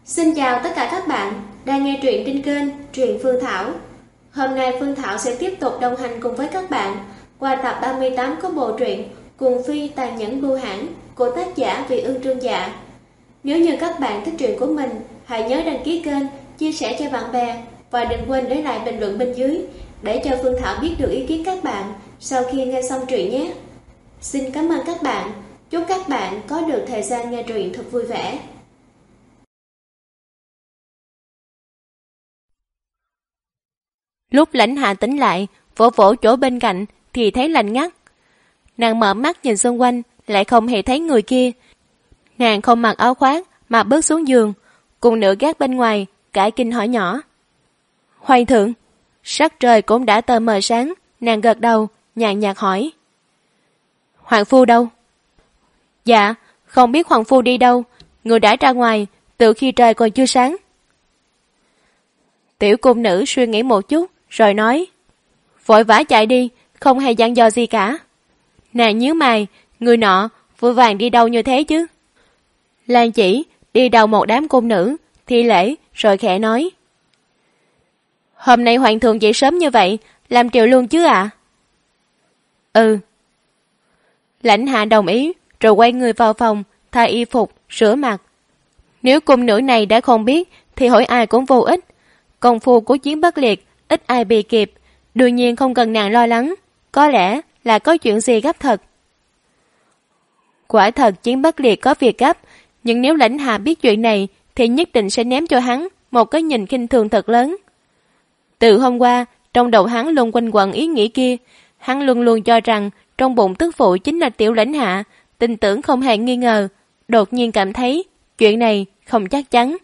Xin chào tất cả các bạn đang nghe truyện trên kênh Truyện Phương Thảo. Hôm nay Phương Thảo sẽ tiếp tục đồng hành cùng với các bạn qua tập 38 của bộ truyện Cuồng Phi Tàn Nhẫn Bưu Hãn của tác giả Vị Ương Trương Dạ. Nếu như các bạn thích truyện của mình, hãy nhớ đăng ký kênh, chia sẻ cho bạn bè và đừng quên để lại bình luận bên dưới để cho Phương Thảo biết được ý kiến các bạn sau khi nghe xong truyện nhé. Xin cảm ơn các bạn. Chúc các bạn có được thời gian nghe truyện thật vui vẻ. Lúc Lãnh Hạ tỉnh lại, vỗ vỗ chỗ bên cạnh thì thấy lạnh ngắt. Nàng mở mắt nhìn xung quanh, lại không hề thấy người kia. Nàng không mặc áo khoác mà bước xuống giường, cùng nữ gác bên ngoài cả kinh hỏi nhỏ: "Hoàng thượng?" Sắc trời cũng đã tờ mờ sáng, nàng gật đầu, nhàn nhạt hỏi: "Hoàng phu đâu?" "Dạ, không biết hoàng phu đi đâu, người đã ra ngoài từ khi trời còn chưa sáng." Tiểu cung nữ suy nghĩ một chút rồi nói: "Vội vã chạy đi, không hề dặn dò gì cả." Nàng nhíu mày, người nọ vội vàng đi đâu như thế chứ? Lan Chỉ đi đầu một đám cung nữ thi lễ rồi khẽ nói: "Hôm nay hoàng thượng dậy sớm như vậy, làm triều luôn chứ ạ?" "Ừ." Lãnh Hạ đồng ý rồi quay người vào phòng thay y phục rửa mặt. Nếu cung nữ này đã không biết thì hỏi ai cũng vô ích. Công phu của Chiến Bất Liệt ít ai bị kịp, đương nhiên không cần nàng lo lắng, có lẽ là có chuyện gì gấp thật. Quả thật Chiến Bất Liệt có việc gấp, nhưng nếu Lãnh Hạ biết chuyện này thì nhất định sẽ ném cho hắn một cái nhìn khinh thường thật lớn. Từ hôm qua, trong đầu hắn luôn quanh quẩn ý nghĩ kia, hắn luôn luôn cho rằng trong bụng tức phụ chính là Tiểu Lãnh Hạ, tin tưởng không hề nghi ngờ, đột nhiên cảm thấy chuyện này không chắc chắn.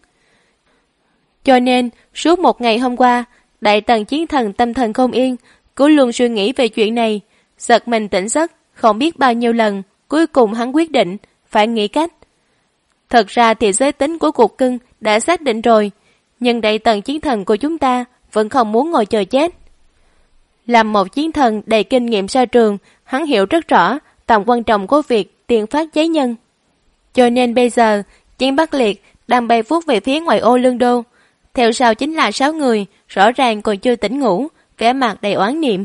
Cho nên, suốt một ngày hôm qua, Đại Tần Chiến Thần tâm thần không yên, cứ luôn suy nghĩ về chuyện này, giật mình tỉnh giấc, không biết bao nhiêu lần, cuối cùng hắn quyết định, phải nghĩ cách. Thật ra thì giới tính của Cục Cưng đã xác định rồi, nhưng Đại Tần Chiến Thần của chúng ta vẫn không muốn ngồi chờ chết. Làm một chiến thần đầy kinh nghiệm xa trường, hắn hiểu rất rõ tầm quan trọng của việc tiền phát giấy nhân. Cho nên bây giờ, Chiến Bắc Liệt đang bay vút về phía ngoài ô Lương Đô. Theo sau chính là 6 người, rõ ràng còn chưa tỉnh ngủ, vẻ mặt đầy oán niệm.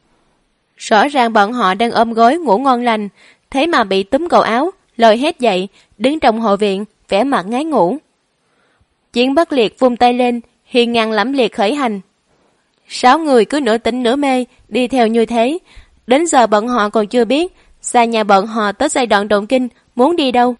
Rõ ràng bọn họ đang ôm gối ngủ ngon lành, thế mà bị túm cổ áo, lôi hết dậy, đứng trong hội viện, vẻ mặt ngái ngủ. Chiến Bất Liệt vung tay lên, hiên ngang lẫm liệt khởi hành. 6 người cứ nửa tỉnh nửa mê, đi theo như thế. Đến giờ bọn họ còn chưa biết, xa nhà bọn họ tới giai đoạn động kinh, muốn đi đâu.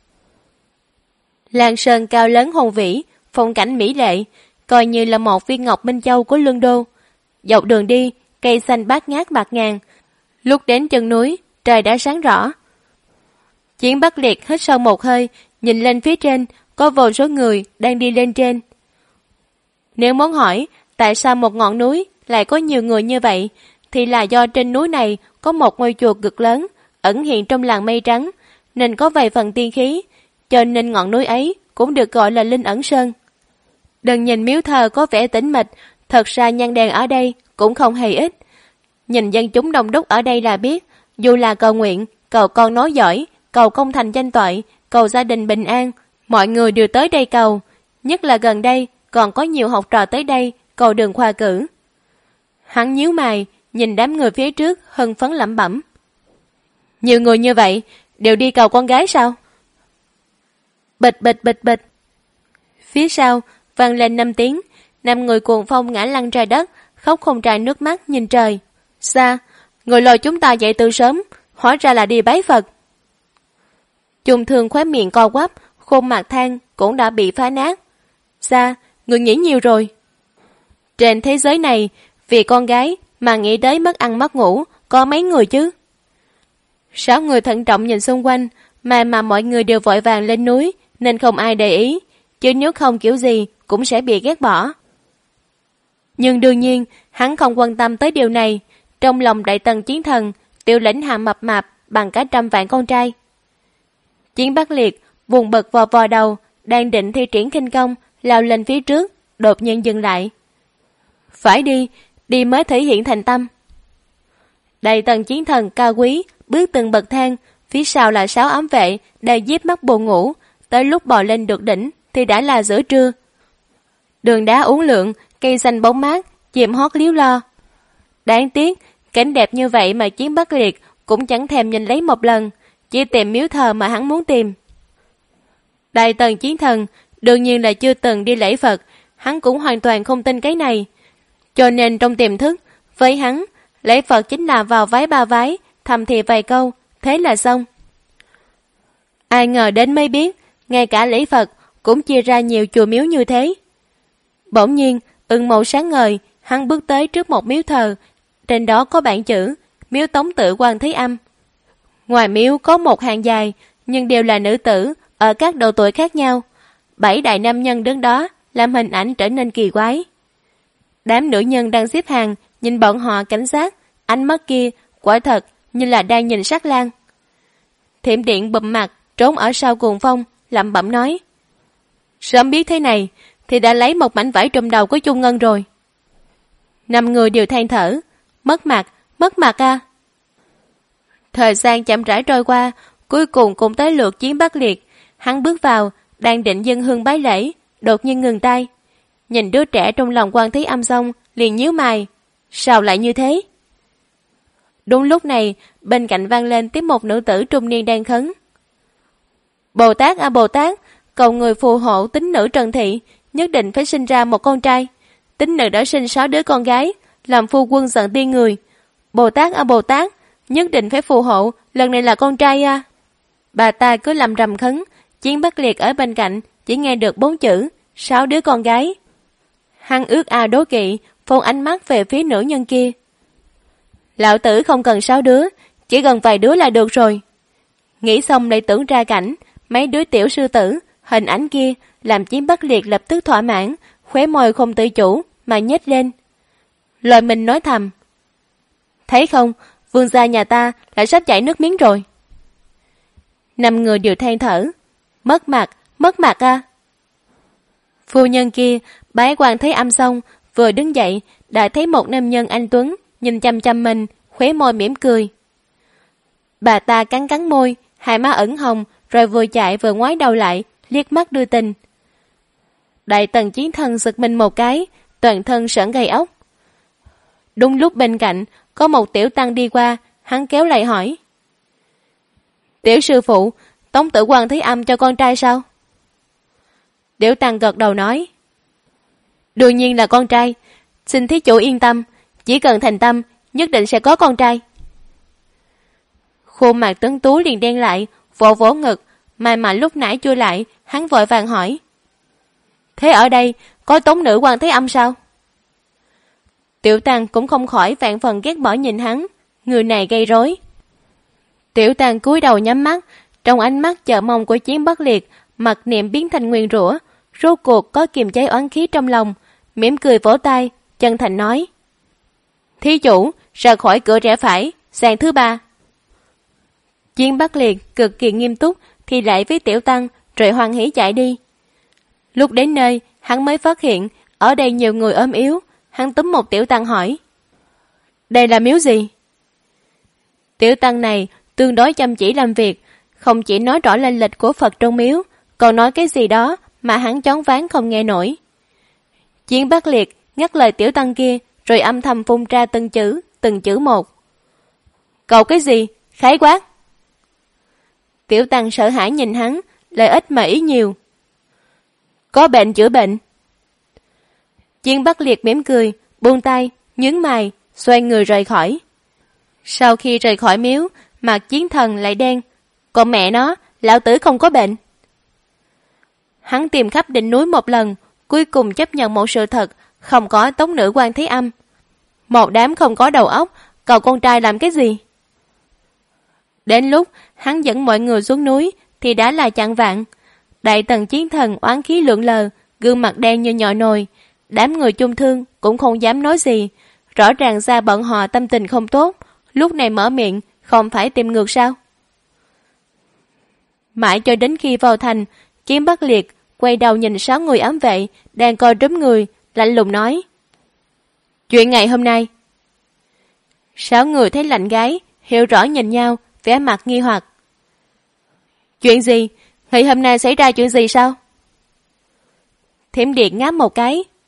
Làng sơn cao lớn hùng vĩ, phong cảnh mỹ lệ, coi như là một viên ngọc minh châu của Lương Đô. Dọc đường đi, cây xanh bát ngát bạt ngàn. Lúc đến chân núi, trời đã sáng rõ. Chiến Bất Liệt hít sâu một hơi, nhìn lên phía trên, có vô số người đang đi lên trên. Nếu muốn hỏi tại sao một ngọn núi lại có nhiều người như vậy, thì là do trên núi này có một ngôi chùa cực lớn, ẩn hiện trong làng mây trắng, nên có vài phần tiên khí, cho nên ngọn núi ấy cũng được gọi là Linh Ẩn Sơn. Đừng nhìn miếu thờ có vẻ tĩnh mịch, thật ra nhang đèn ở đây cũng không hề ít. Nhìn dân chúng đông đúc ở đây là biết, dù là cầu nguyện, cầu con nói giỏi, cầu công thành danh toại, cầu gia đình bình an, mọi người đều tới đây cầu. Nhất là gần đây còn có nhiều học trò tới đây cầu đường khoa cử. Hắn nhíu mày, nhìn đám người phía trước hưng phấn lẩm bẩm: "Nhiều người như vậy đều đi cầu con gái sao?" Bịch bịch bịch bịch. Phía sau vang lên 5 tiếng, 5 người cuồng phong ngã lăn ra đất, khóc không ra nước mắt nhìn trời. Xa, người lôi chúng ta dậy từ sớm, hóa ra là đi bái Phật. Chung Thương khóe miệng co quắp, khuôn mặt than cũng đã bị phá nát. Xa, người nghĩ nhiều rồi. Trên thế giới này, vì con gái mà nghĩ tới mất ăn mất ngủ, có mấy người chứ? 6 người thận trọng nhìn xung quanh, mà mọi người đều vội vàng lên núi, nên không ai để ý, chứ nếu không kiểu gì cũng sẽ bị ghét bỏ. Nhưng đương nhiên, hắn không quan tâm tới điều này. Trong lòng Đại Tần Chiến Thần, Tiểu Lãnh Hạ mập mạp bằng cả 100 vạn con trai. Chiến Bắc Liệt vùng bực vò vò đầu, đang định thi triển khinh công, lao lên phía trước, đột nhiên dừng lại. Phải đi, đi mới thể hiện thành tâm. Đại Tần Chiến Thần cao quý, bước từng bậc thang, phía sau là 6 ám vệ, đầy díp mắt buồn ngủ. Tới lúc bò lên được đỉnh thì đã là giữa trưa, Đường đá uốn lượn, cây xanh bóng mát, chim hót líu lo. Đáng tiếc, cảnh đẹp như vậy mà Chiến Bắc Liệt cũng chẳng thèm nhìn lấy một lần, chỉ tìm miếu thờ mà hắn muốn tìm. Đại Tần Chiến Thần đương nhiên là chưa từng đi lễ Phật, hắn cũng hoàn toàn không tin cái này. Cho nên trong tiềm thức, với hắn, lễ Phật chính là vào vái ba vái, thầm thì vài câu, thế là xong. Ai ngờ đến mới biết, ngay cả lễ Phật cũng chia ra nhiều chùa miếu như thế. Bỗng nhiên, ưng màu sáng ngời, hắn bước tới trước một miếu thờ, trên đó có bảng chữ, miếu Tống Tự Quan Thế Âm. Ngoài miếu có một hàng dài, nhưng đều là nữ tử, ở các độ tuổi khác nhau. 7 đại nam nhân đứng đó, làm hình ảnh trở nên kỳ quái. Đám nữ nhân đang xếp hàng, nhìn bọn họ cảnh giác, ánh mắt kia, quả thật, như là đang nhìn sát lang. Thiểm Điện bụm mặt, trốn ở sau cuồng phong, lẩm bẩm nói. Sớm biết thế này, thì đã lấy một mảnh vải trùm đầu của Chung Ngân rồi. 5 người đều than thở, mất mặt à. Thời gian chậm rãi trôi qua, cuối cùng cũng tới lượt Chiến Bắc Liệt. Hắn bước vào, đang định dâng hương bái lễ, đột nhiên ngừng tay. Nhìn đứa trẻ trong lòng Quan Thế Âm xong, liền nhíu mày. Sao lại như thế? Đúng lúc này, bên cạnh vang lên tiếng một nữ tử trung niên đang khấn. Bồ Tát à Bồ Tát, cầu người phù hộ tín nữ Trần Thị, nhất định phải sinh ra một con trai. Tín nữ đã sinh 6 đứa con gái, làm phu quân giận tiên người. Bồ Tát à Bồ Tát, nhất định phải phù hộ, lần này là con trai à. Bà ta cứ lầm rầm khấn, Chiến Bắc Liệt ở bên cạnh chỉ nghe được 4 chữ, 6 đứa con gái. Hắn ước đố kỵ, phóng ánh mắt về phía nữ nhân kia. Lão tử không cần 6 đứa, chỉ cần vài đứa là được rồi. Nghĩ xong lại tưởng ra cảnh, mấy đứa tiểu sư tử, hình ảnh kia làm Chiến Bắc Liệt lập tức thỏa mãn, khóe môi không tự chủ mà nhếch lên. Lời mình nói thầm. Thấy không, vương gia nhà ta lại sắp chảy nước miếng rồi. 5 người đều than thở. Mất mặt à. Phu nhân kia bái Quan Thế Âm xong, vừa đứng dậy đã thấy một nam nhân anh tuấn nhìn chăm chăm mình, khóe môi mỉm cười. Bà ta cắn môi, hai má ửng hồng, rồi vừa chạy vừa ngoái đầu lại, liếc mắt đưa tình. Đại Tần Chiến Thần giật mình một cái, toàn thân sởn gai ốc. Đúng lúc bên cạnh có một tiểu tăng đi qua, hắn kéo lại hỏi. Tiểu sư phụ, Tống Tự Quan Thế Âm cho con trai sao? Tiểu tăng gật đầu nói. Đương nhiên là con trai, xin thí chủ yên tâm, chỉ cần thành tâm, nhất định sẽ có con trai. Khuôn mặt tuấn tú liền đen lại, vỗ ngực, mà lúc nãy chưa lại, hắn vội vàng hỏi. Thế ở đây có Tống nữ Quan Thế Âm sao? Tiểu tăng cũng không khỏi vạn phần ghét bỏ nhìn hắn, người này gây rối. Tiểu tăng cúi đầu nhắm mắt, trong ánh mắt chờ mong của Chiến Bắc Liệt, mặc niệm biến thành nguyền rủa, rốt cuộc có kiềm chế oán khí trong lòng, mỉm cười vỗ tay, chân thành nói. Thí chủ, ra khỏi cửa rẽ phải, sàn thứ 3. Chiến Bắc Liệt cực kỳ nghiêm túc thì lại với tiểu tăng, rồi hoan hỉ chạy đi. Lúc đến nơi, hắn mới phát hiện ở đây nhiều người ốm yếu. Hắn túm một tiểu tăng hỏi. Đây là miếu gì? Tiểu tăng này tương đối chăm chỉ làm việc, không chỉ nói rõ lên lịch của Phật trong miếu, còn nói cái gì đó mà hắn choáng váng không nghe nổi. Chiến Bắc Liệt ngắt lời tiểu tăng kia, rồi âm thầm phun ra từng chữ một. Cậu cái gì? Khái quát. Tiểu tăng sợ hãi nhìn hắn, lời ít mà ý nhiều. Có bệnh chữa bệnh. Chiến Bắc Liệt mỉm cười, buông tay, nhướng mày, xoay người rời khỏi. Sau khi rời khỏi miếu, mặt Chiến Thần lại đen. Còn mẹ nó, lão tử không có bệnh. Hắn tìm khắp đỉnh núi một lần, cuối cùng chấp nhận một sự thật, không có Tống nữ Quan Thế Âm. Một đám không có đầu óc, cầu con trai làm cái gì? Đến lúc hắn dẫn mọi người xuống núi thì đã là chạng vạng. Đại Tần Chiến Thần oán khí lượn lờ, gương mặt đen như nhọ nồi. Đám người chung thương cũng không dám nói gì. Rõ ràng ra bọn họ tâm tình không tốt, lúc này mở miệng không phải tìm ngược sao? Mãi cho đến khi vào thành, Chiến Bắc Liệt quay đầu nhìn 6 người ám vệ đang coi trúm người, lạnh lùng nói. Chuyện ngày hôm nay. 6 người thấy lạnh gái, hiểu rõ nhìn nhau, vẻ mặt nghi hoặc. Chuyện gì? Ngày hôm nay xảy ra chuyện gì sao? Thiểm Điện ngáp một cái,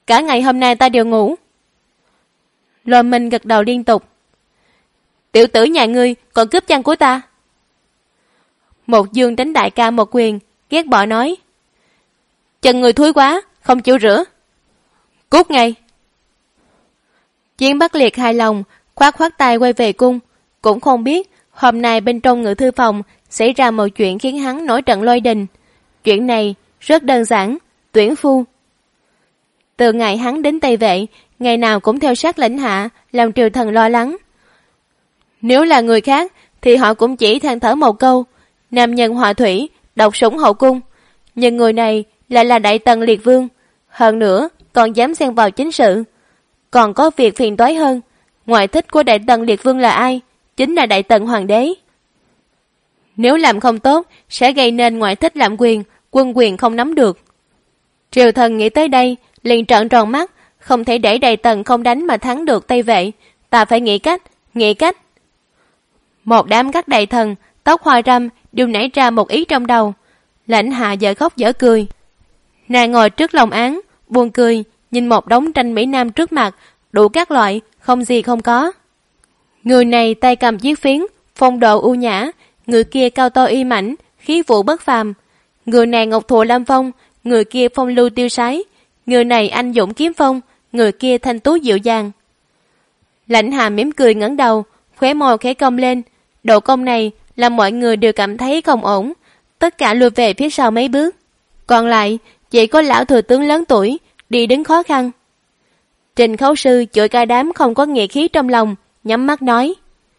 Cả ngày hôm nay ta đều ngủ. Lôi Minh gật đầu liên tục. Tiểu tử nhà ngươi còn cướp chăn của ta. Một Dương đánh đại ca một quyền, ghét bỏ nói. Chân người thúi quá, không chịu rửa. Cút ngay. Chiến Bắc Liệt hài lòng, khoát khoát tay quay về cung, cũng không biết hôm nay bên trong ngự thư phòng xảy ra một chuyện khiến hắn nổi trận lôi đình. Chuyện này rất đơn giản, tuyển phu. Từ ngày hắn đến Tây Vệ, ngày nào cũng theo sát lãnh hạ, làm triều thần lo lắng. Nếu là người khác thì họ cũng chỉ than thở một câu, nam nhân họa thủy, độc sủng hậu cung. Nhưng người này lại là đại tần liệt vương, hơn nữa còn dám xen vào chính sự. Còn có việc phiền toái hơn, ngoại thích của đại tần liệt vương là ai? Chính là đại tần hoàng đế. Nếu làm không tốt, sẽ gây nên ngoại thích lạm quyền, quân quyền không nắm được. Triều thần nghĩ tới đây, liền trợn tròn mắt, không thể để đại tần không đánh mà thắng được Tây Vệ, ta phải nghĩ cách. Một đám các đại thần, tóc hoa râm đều nảy ra một ý trong đầu. Lãnh hạ dở khóc dở cười. Nàng ngồi trước lồng án, buồn cười, nhìn một đống tranh Mỹ Nam trước mặt, đủ các loại, không gì không có. Người này tay cầm chiếc phiến, phong độ ưu nhã, người kia cao to y mảnh, khí vũ bất phàm. Người này ngọc thụ lâm phong, người kia phong lưu tiêu sái. Người này anh dũng kiếm phong, người kia thanh tú dịu dàng. Lãnh hạ mỉm cười ngẩng đầu, khóe môi khẽ cong lên. Độ cong này làm mọi người đều cảm thấy không ổn, tất cả lùi về phía sau mấy bước. Còn lại chỉ có lão thừa tướng lớn tuổi đi đứng khó khăn. Trình Khấu Sư chửi cả đám không có nghĩa khí trong lòng, nhắm mắt nói.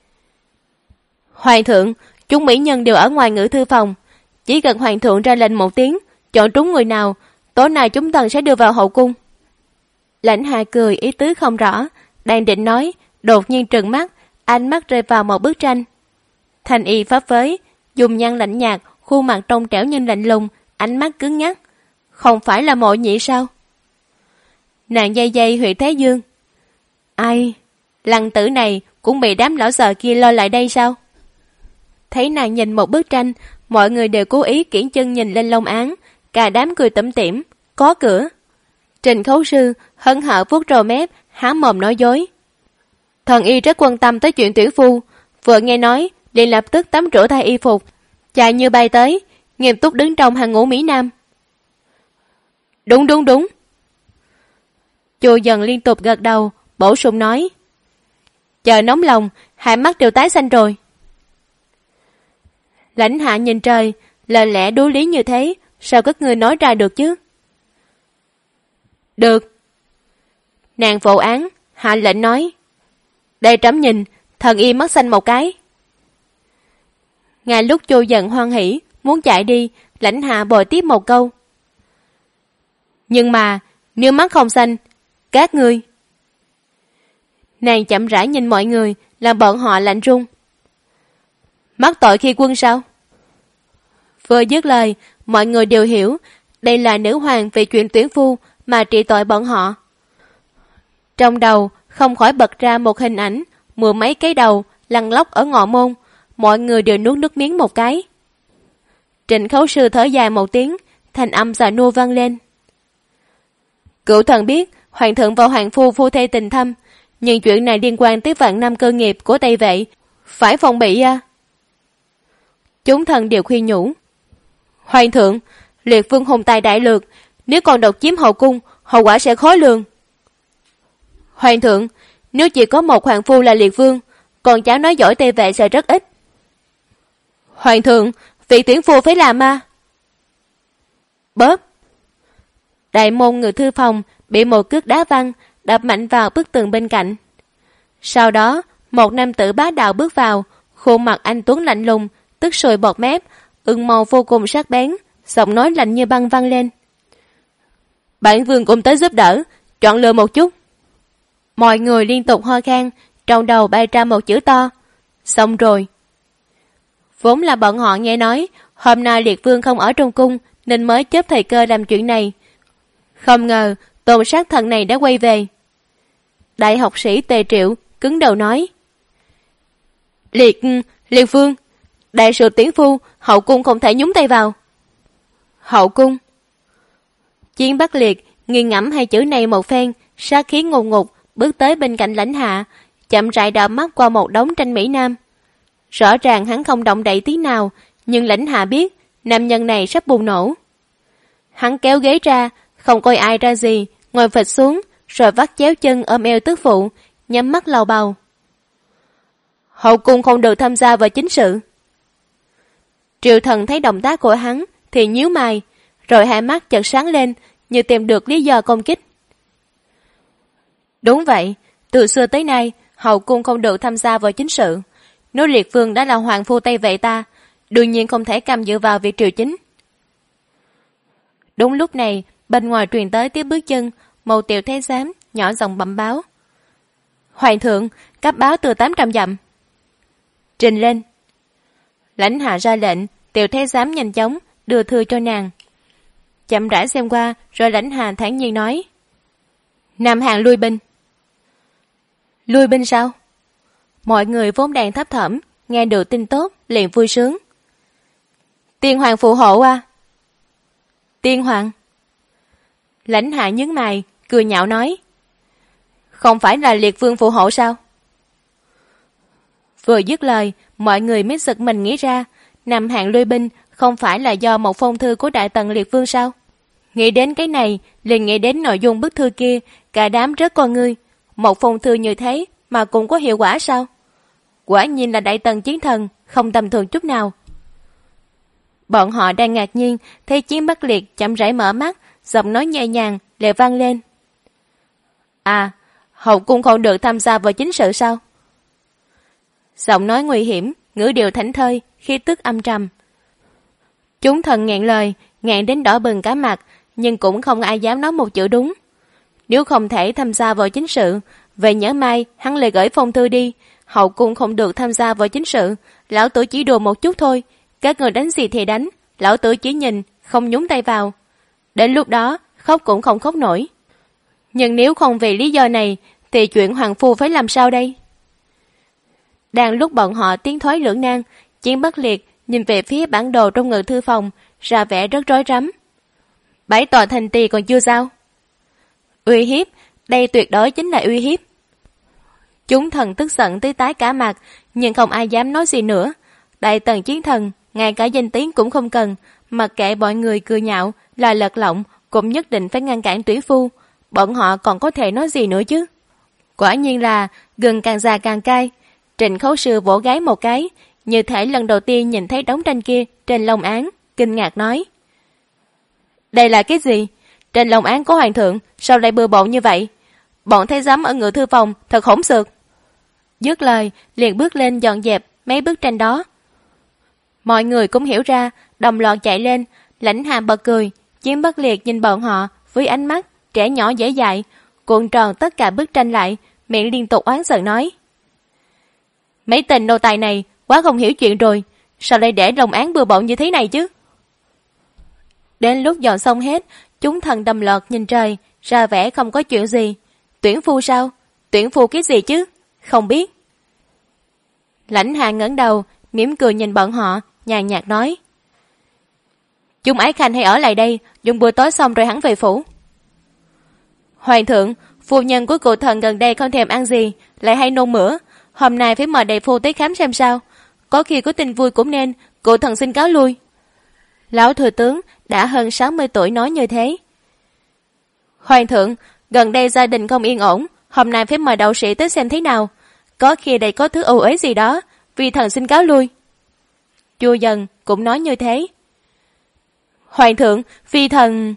Hoàng thượng, chúng mỹ nhân đều ở ngoài ngự thư phòng, chỉ cần hoàng thượng ra lệnh một tiếng, chọn trúng người nào, tối nay chúng tần sẽ đưa vào hậu cung. Lãnh hạ cười ý tứ không rõ, đang định nói, đột nhiên trừng mắt, ánh mắt rơi vào một bức tranh. Thanh y pháp phới, dùng nhan lạnh nhạt, khuôn mặt trong trẻo nhưng lạnh lùng, ánh mắt cứng nhắc. Không phải là Mộ Nhị sao? Nàng dây dây Huệ Thế Dương. Ai? Lăng tử này cũng bị đám lão sợ kia lôi lại đây sao? Thấy nàng nhìn một bức tranh, mọi người đều cố ý kiễng chân nhìn lên lông án, cả đám cười tủm tỉm. Có cửa. Trình Khấu Sư hân hở vuốt râu mép, há mồm nói dối. Thần y rất quan tâm tới chuyện tuyển phu, vừa nghe nói liền lập tức tắm rửa thay y phục, chạy như bay tới, nghiêm túc đứng trong hàng ngũ Mỹ Nam. Đúng. Chu Dần liên tục gật đầu, bổ sung nói. Chờ nóng lòng, hai mắt đều tái xanh rồi. Lãnh hạ nhìn trời, lời lẽ đối lý như thế, sao các ngươi nói ra được chứ? Được. Nàng vụ án, hạ lệnh nói. Đây trẫm nhìn, thần y mắt xanh một cái. Ngay lúc Chu Dần hoan hỉ, muốn chạy đi, lãnh hạ bồi tiếp một câu. Nhưng mà, nếu mắt không xanh, các ngươi. Nàng chậm rãi nhìn mọi người, làm bọn họ lạnh run. Mắc tội khi quân sao? Vừa dứt lời, mọi người đều hiểu, đây là nữ hoàng vì chuyện tuyển phu mà trị tội bọn họ. Trong đầu không khỏi bật ra một hình ảnh, mười mấy cái đầu lăn lóc ở ngọ môn, mọi người đều nuốt nước miếng một cái. Trịnh Khấu Sư thở dài một tiếng, thanh âm già nua vang lên. Cửu thần biết hoàng thượng và hoàng phu phu thê tình thâm, nhưng chuyện này liên quan tới vạn năm cơ nghiệp của Tây Vệ, phải phòng bị à? Chúng thần đều khuyên nhủ. Hoàng thượng, liệt vương hùng tài đại lược, nếu còn độc chiếm hậu cung, hậu quả sẽ khó lường. Hoàng thượng, nếu chỉ có một hoàng phu là liệt vương, còn cháu nói giỏi Tây Vệ sẽ rất ít. Hoàng thượng, vị tuyển phu phải làm à? Bóp. Đại môn ngự thư phòng bị một cước đá văng, đập mạnh vào bức tường bên cạnh. Sau đó, một nam tử bá đạo bước vào, khuôn mặt anh tuấn lạnh lùng, tức sùi bọt mép, ửng màu vô cùng sắc bén, giọng nói lạnh như băng vang lên. Bản vương cũng tới giúp đỡ, chọn lựa một chút. Mọi người liên tục ho khan, trong đầu bay ra một chữ to. Xong rồi. Vốn là bọn họ nghe nói, hôm nay liệt vương không ở trong cung, nên mới chớp thời cơ làm chuyện này. Không ngờ, tôn sát thần này đã quay về. Đại học sĩ Tề Triệu cứng đầu nói. Liệt vương, đại sự tiến phu, hậu cung không thể nhúng tay vào. Hậu cung. Chiến Bắc Liệt nghiền ngẫm hai chữ này một phen, sát khí ngùng ngục bước tới bên cạnh Lãnh Hạ, chậm rãi đảo mắt qua một đống tranh Mỹ Nam. Rõ ràng hắn không động đậy tí nào, nhưng Lãnh Hạ biết nam nhân này sắp bùng nổ. Hắn kéo ghế ra, không coi ai ra gì, ngồi phịch xuống, rồi vắt chéo chân ôm eo tức phụ, nhắm mắt lầu bầu. Hậu cung không được tham gia vào chính sự. Triệu Thần thấy động tác của hắn thì nhíu mày, rồi hai mắt chợt sáng lên như tìm được lý do công kích. Đúng vậy, từ xưa tới nay hậu cung không được tham gia vào chính sự. Nếu Liệt Vương đã là hoàng phu Tây Vệ ta, đương nhiên không thể cầm dự vào việc triều chính. Đúng lúc này, bên ngoài truyền tới tiếng bước chân, một tiểu thái giám nhỏ giọng bẩm báo. Hoàng thượng, cấp báo từ 800 dặm. Trình lên. Lãnh Hạ ra lệnh, tiểu thái giám nhanh chóng đưa thư cho nàng. Chậm rãi xem qua, rồi Lãnh Hạ thản nhiên nói. Nam Hàn lui binh. Lui binh sao? Mọi người vốn đang thấp thỏm, nghe được tin tốt, liền vui sướng. Tiên hoàng phụ hộ à? Tiên hoàng? Lãnh Hạ nhướng mày, cười nhạo nói. Không phải là Liệt Vương phụ hộ sao? Vừa dứt lời, mọi người mới giật mình nghĩ ra, Nam Hàn lui binh không phải là do một phong thư của Đại Tần Liệt Vương sao? Nghĩ đến cái này, liền nghĩ đến nội dung bức thư kia, cả đám rớt con ngươi. Một phong thư như thế mà cũng có hiệu quả sao? Quả nhiên là Đại Tần chiến thần, không tầm thường chút nào. Bọn họ đang ngạc nhiên, thấy Chiến Bắc Liệt chậm rãi mở mắt, giọng nói nhẹ nhàng, lại vang lên. À, hậu cung không được tham gia vào chính sự sao? Giọng nói nguy hiểm, ngữ điệu thảnh thơi, khí tức âm trầm. Chúng thần nghẹn lời, nghẹn đến đỏ bừng cả mặt, nhưng cũng không ai dám nói một chữ đúng. Nếu không thể tham gia vào chính sự, về nhớ mai hắn lại gửi phong thư đi. Hậu cung không được tham gia vào chính sự, lão tử chỉ đùa một chút thôi. Các người đánh gì thì đánh, lão tử chỉ nhìn, không nhúng tay vào. Đến lúc đó, khóc cũng không khóc nổi. Nhưng nếu không vì lý do này, thì chuyện hoàng phu phải làm sao đây? Đang lúc bọn họ tiến thoái lưỡng nan, Chiến Bắc Liệt nhìn về phía bản đồ trong ngự thư phòng, ra vẻ rất rối rắm. 7 tòa thành trì còn chưa sao? Uy hiếp, đây tuyệt đối chính là uy hiếp. Chúng thần tức giận tới tái cả mặt, nhưng không ai dám nói gì nữa. Đại Tần chiến thần, ngay cả danh tiếng cũng không cần, mặc kệ mọi người cười nhạo, là lật lọng, cũng nhất định phải ngăn cản Tuyển Phu. Bọn họ còn có thể nói gì nữa chứ? Quả nhiên là gừng càng già càng cay. Trịnh Khấu Sư vỗ gáy một cái, như thể lần đầu tiên nhìn thấy đống tranh kia trên lông án, kinh ngạc nói. Đây là cái gì? Trên lông án của hoàng thượng, sao lại bừa bộn như vậy? Bọn thái giám ở ngự thư phòng thật hỗn xược. Dứt lời, liền bước lên dọn dẹp mấy bức tranh đó. Mọi người cũng hiểu ra, đồng loạt chạy lên. Lãnh Hạ bật cười, Chiến Bắc Liệt nhìn bọn họ với ánh mắt trẻ nhỏ dễ dại, cuộn tròn tất cả bức tranh lại, miệng liên tục oán giận nói. Mấy tên nô tài này quá không hiểu chuyện rồi, sao lại để lông án bừa bộn như thế này chứ? Đến lúc dọn xong hết, chúng thần đầm lọt nhìn trời, ra vẻ không có chuyện gì. Tuyển phu sao? Tuyển phu cái gì chứ? Không biết. Lãnh Hạ ngẩng đầu, mỉm cười nhìn bọn họ, nhàn nhạt nói. Chúng Ái Khanh hãy ở lại đây, dùng bữa tối xong rồi hắn về phủ. Hoàng thượng, phu nhân của cụ thần gần đây không thèm ăn gì, lại hay nôn mửa. Hôm nay phải mời đại phu tới khám xem sao. Có khi có tin vui cũng nên, cụ thần xin cáo lui. Lão thừa tướng đã hơn 60 tuổi nói như thế. Hoàng thượng, gần đây gia đình không yên ổn, hôm nay phải mời đạo sĩ tới xem thế nào. Có khi đây có thứ ưu ế gì đó, vì thần xin cáo lui. Chua Dần cũng nói như thế. Hoàng thượng, phi thần...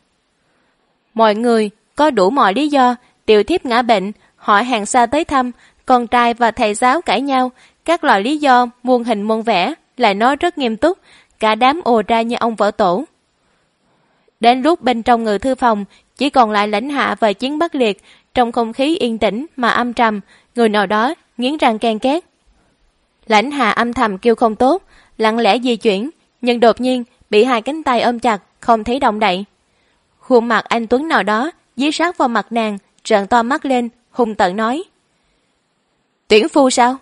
Mọi người có đủ mọi lý do, tiểu thiếp ngã bệnh, họ hàng xa tới thăm, con trai và thầy giáo cãi nhau, các loại lý do muôn hình muôn vẻ, lại nói rất nghiêm túc, cả đám ồ ra như ông vỡ tổ. Đến lúc bên trong ngự thư phòng, chỉ còn lại Lãnh Hạ và Chiến Bắc Liệt, trong không khí yên tĩnh mà âm trầm, người nào đó nghiến răng ken két. Lãnh Hạ âm thầm kêu không tốt, lặng lẽ di chuyển, nhưng đột nhiên bị hai cánh tay ôm chặt, không thấy động đậy. Khuôn mặt anh tuấn nào đó dí sát vào mặt nàng, trợn to mắt lên, hung tợn nói. Tuyển phu sao?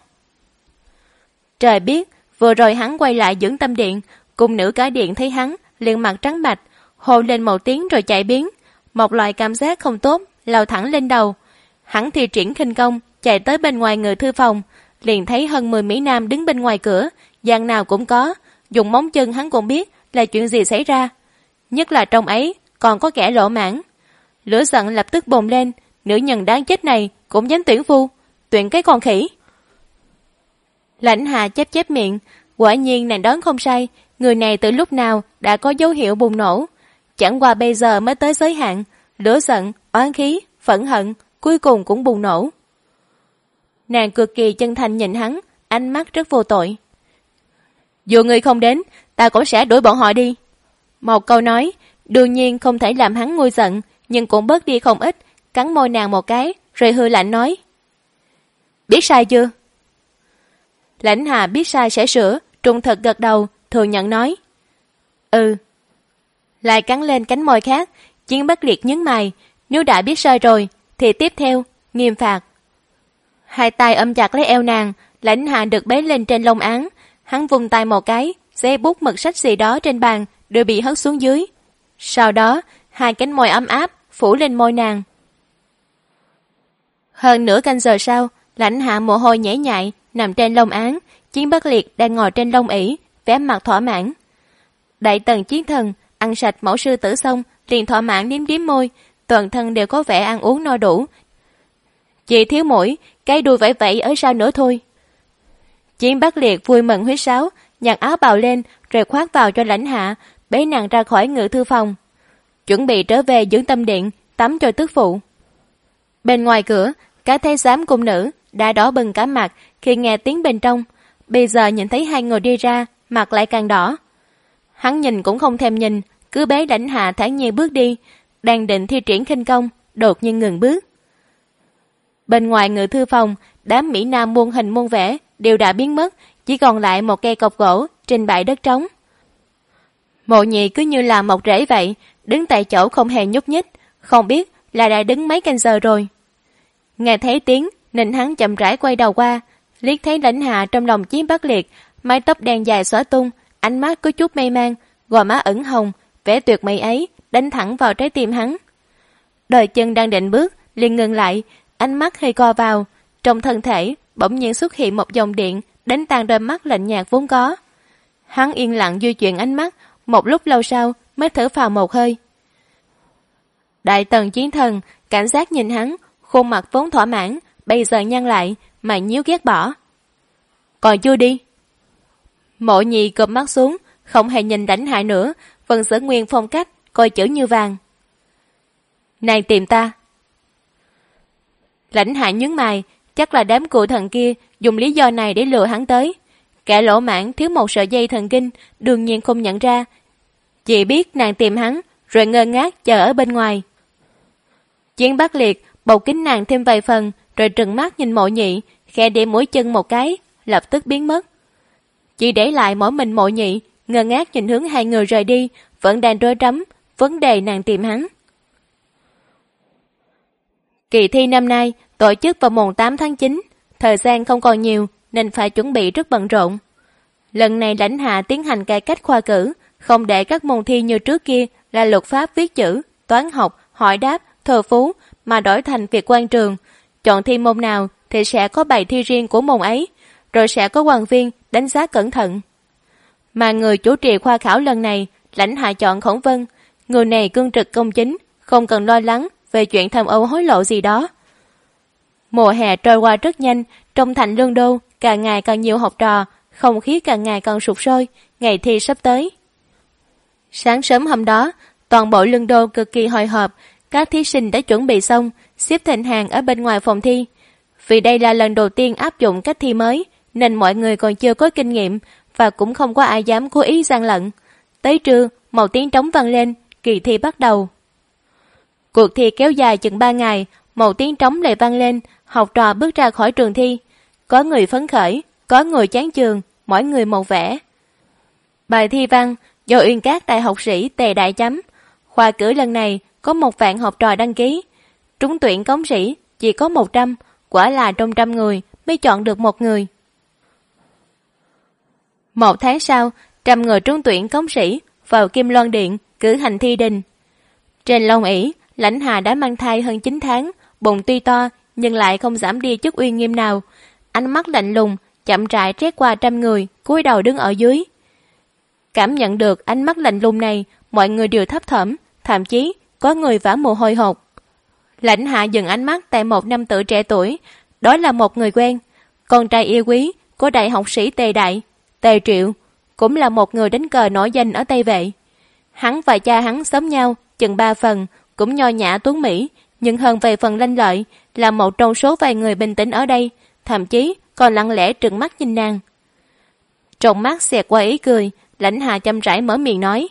Trời biết, vừa rồi hắn quay lại dưỡng tâm điện, cùng nữ cả điện thấy hắn, liền mặt trắng bạch, hô lên một tiếng rồi chạy biến. Một loại cảm giác không tốt lao thẳng lên đầu. Hắn thi triển khinh công, chạy tới bên ngoài ngự thư phòng, liền thấy hơn 10 mỹ nam đứng bên ngoài cửa, gian nào cũng có, dùng móng chân hắn cũng biết là chuyện gì xảy ra. Nhất là trong ấy còn có kẻ lỗ mãn. Lửa giận lập tức bùng lên, nữ nhân đáng chết này cũng dám tuyển phu, tuyển cái con khỉ. Lãnh Hà chép chép miệng, quả nhiên nàng đoán không sai, người này từ lúc nào đã có dấu hiệu bùng nổ, chẳng qua bây giờ mới tới giới hạn, lửa giận, oán khí, phẫn hận, cuối cùng cũng bùng nổ. Nàng cực kỳ chân thành nhìn hắn, ánh mắt rất vô tội. Dù người không đến, ta cũng sẽ đuổi bọn họ đi. Một câu nói, đương nhiên không thể làm hắn nguôi giận, nhưng cũng bớt đi không ít, cắn môi nàng một cái, rồi hư lạnh nói. Biết sai chưa? Lãnh Hà biết sai sẽ sửa, trung thực gật đầu, thừa nhận nói. Ừ. Lại cắn lên cánh môi khác, Chiến Bất Liệt nhấn mày, nếu đã biết sai rồi, thì tiếp theo, nghiêm phạt. Hai tay ôm chặt lấy eo nàng, Lãnh Hà được bế lên trên lông án, hắn vung tay một cái, giấy bút mực sách gì đó trên bàn đều bị hất xuống dưới. Sau đó, hai cánh môi ấm áp phủ lên môi nàng. Hơn nửa canh giờ sau, Lãnh Hạ mồ hôi nhễ nhại nằm trên lông án, Chiến Bất Liệt đang ngồi trên lông ỷ, vẻ mặt thỏa mãn. Đại tần chiến thần ăn sạch mẫu sư tử xong, liền thỏa mãn liếm liếm môi, toàn thân đều có vẻ ăn uống no đủ. Chỉ thiếu mỗi cái đuôi vẫy vẫy ở sau nữa thôi. Chiến Bất Liệt vui mừng huýt sáo, nhặt áo bào lên rồi khoác vào cho Lãnh Hạ, bế nàng ra khỏi ngự thư phòng, chuẩn bị trở về dưỡng tâm điện tắm cho tức phụ. Bên ngoài cửa, cả thái giám cung nữ đã đỏ bừng cả mặt khi nghe tiếng bên trong, bây giờ nhìn thấy hai người đi ra, mặt lại càng đỏ. Hắn nhìn cũng không thèm nhìn, cứ bế Lãnh Hạ thản nhiên bước đi, đang định thi triển khinh công, đột nhiên ngừng bước. Bên ngoài ngự thư phòng, đám mỹ nam muôn hình muôn vẻ đều đã biến mất, chỉ còn lại một cây cọc gỗ trên bãi đất trống. Mộ Nhị cứ như là mọc rễ vậy, đứng tại chỗ không hề nhúc nhích, không biết là đã đứng mấy canh giờ rồi. Nghe thấy tiếng nên hắn chậm rãi quay đầu qua, liếc thấy Lãnh Hạ trong lòng Chiến Bất Liệt, mái tóc đen dài xõa tung, ánh mắt có chút mê man, gò má ửng hồng, vẻ tuyệt mỹ ấy đánh thẳng vào trái tim hắn. Đôi chân đang định bước liền ngừng lại, ánh mắt hơi co vào, trong thân thể bỗng nhiên xuất hiện một dòng điện đánh tan đôi mắt lạnh nhạt vốn có. Hắn yên lặng di chuyển ánh mắt, một lúc lâu sau mới thở phào một hơi. Đại tần chiến thần cảnh giác nhìn hắn, khuôn mặt vốn thỏa mãn bây giờ nhăn lại, mày nhíu ghét bỏ. Còn chưa đi? Mộ Nhị cụp mắt xuống, không hề nhìn Lãnh Hạ nữa, vẫn giữ nguyên phong cách coi chữ như vàng. Nàng tìm ta. Lãnh Hạ nhướng mày, chắc là đám cụ thần kia dùng lý do này để lừa hắn tới. Kẻ lỗ mãn thiếu một sợi dây thần kinh đương nhiên không nhận ra, chỉ biết nàng tìm hắn rồi ngơ ngác chờ ở bên ngoài. Chiến Bất Liệt bầu kính nàng thêm vài phần rồi trừng mắt nhìn Mộ Nhị, khẽ để mũi chân một cái, lập tức biến mất. Chỉ để lại mỗi mình Mộ Nhị ngơ ngác nhìn hướng hai người rời đi, vẫn đang rối rắm vấn đề nàng tìm hắn. Kỳ thi năm nay tổ chức vào mùng 8 tháng 9, thời gian không còn nhiều nên phải chuẩn bị rất bận rộn. Lần này Lãnh Hạ tiến hành cải cách khoa cử, không để các môn thi như trước kia là luật pháp viết chữ, toán học, hỏi đáp, thơ phú, mà đổi thành việc quan trường. Chọn thi môn nào thì sẽ có bài thi riêng của môn ấy, rồi sẽ có quan viên đánh giá cẩn thận. Mà người chủ trì khoa khảo lần này, Lãnh Hạ chọn Khổng Vân. Người này cương trực công chính, không cần lo lắng về chuyện tham ô hối lộ gì đó. Mùa hè trôi qua rất nhanh, trong thành Lương Đô càng ngày càng nhiều học trò, không khí càng ngày càng sục sôi, ngày thi sắp tới. Sáng sớm hôm đó, toàn bộ Lương Đô cực kỳ hồi hộp, các thí sinh đã chuẩn bị xong, xếp thành hàng ở bên ngoài phòng thi. Vì đây là lần đầu tiên áp dụng cách thi mới, nên mọi người còn chưa có kinh nghiệm và cũng không có ai dám cố ý gian lận. Tới trưa, một tiếng trống vang lên, kỳ thi bắt đầu. Cuộc thi kéo dài chừng 3 ngày, một tiếng trống lại vang lên, học trò bước ra khỏi trường thi. Có người phấn khởi, có người chán chường, mỗi người một vẻ. Bài thi văn do Uyên Cát đại học sĩ Tề Đại chấm. Khoa cử lần này có 1 vạn học trò đăng ký. Trúng tuyển cống sĩ chỉ có 100, quả là trong 100 người mới chọn được 1 người. 1 tháng sau, 100 người trúng tuyển cống sĩ vào Kim Loan Điện cử hành thi đình. Trên long ỷ, Lãnh Hà đã mang thai hơn 9 tháng, bụng tuy to nhưng lại không giảm đi chút uy nghiêm nào. Ánh mắt lạnh lùng, chậm rãi trét qua trăm người, cúi đầu đứng ở dưới. Cảm nhận được ánh mắt lạnh lùng này, mọi người đều thấp thỏm, thậm chí có người vã mồ hôi hột. Lãnh Hạ dừng ánh mắt tại một nam tử trẻ tuổi, đó là một người quen, con trai yêu quý của đại học sĩ Tề Đại, Tề Triệu, cũng là một người đánh cờ nổi danh ở Tây Vệ. Hắn và cha hắn sống nhau chừng 3 phần, cũng nho nhã tuấn mỹ, nhưng hơn về phần lanh lợi, là một trong số vài người bình tĩnh ở đây, thậm chí còn lặng lẽ trừng mắt nhìn nàng. Trong mắt xẹt qua ý cười, Lãnh Hà chậm rãi mở miệng nói: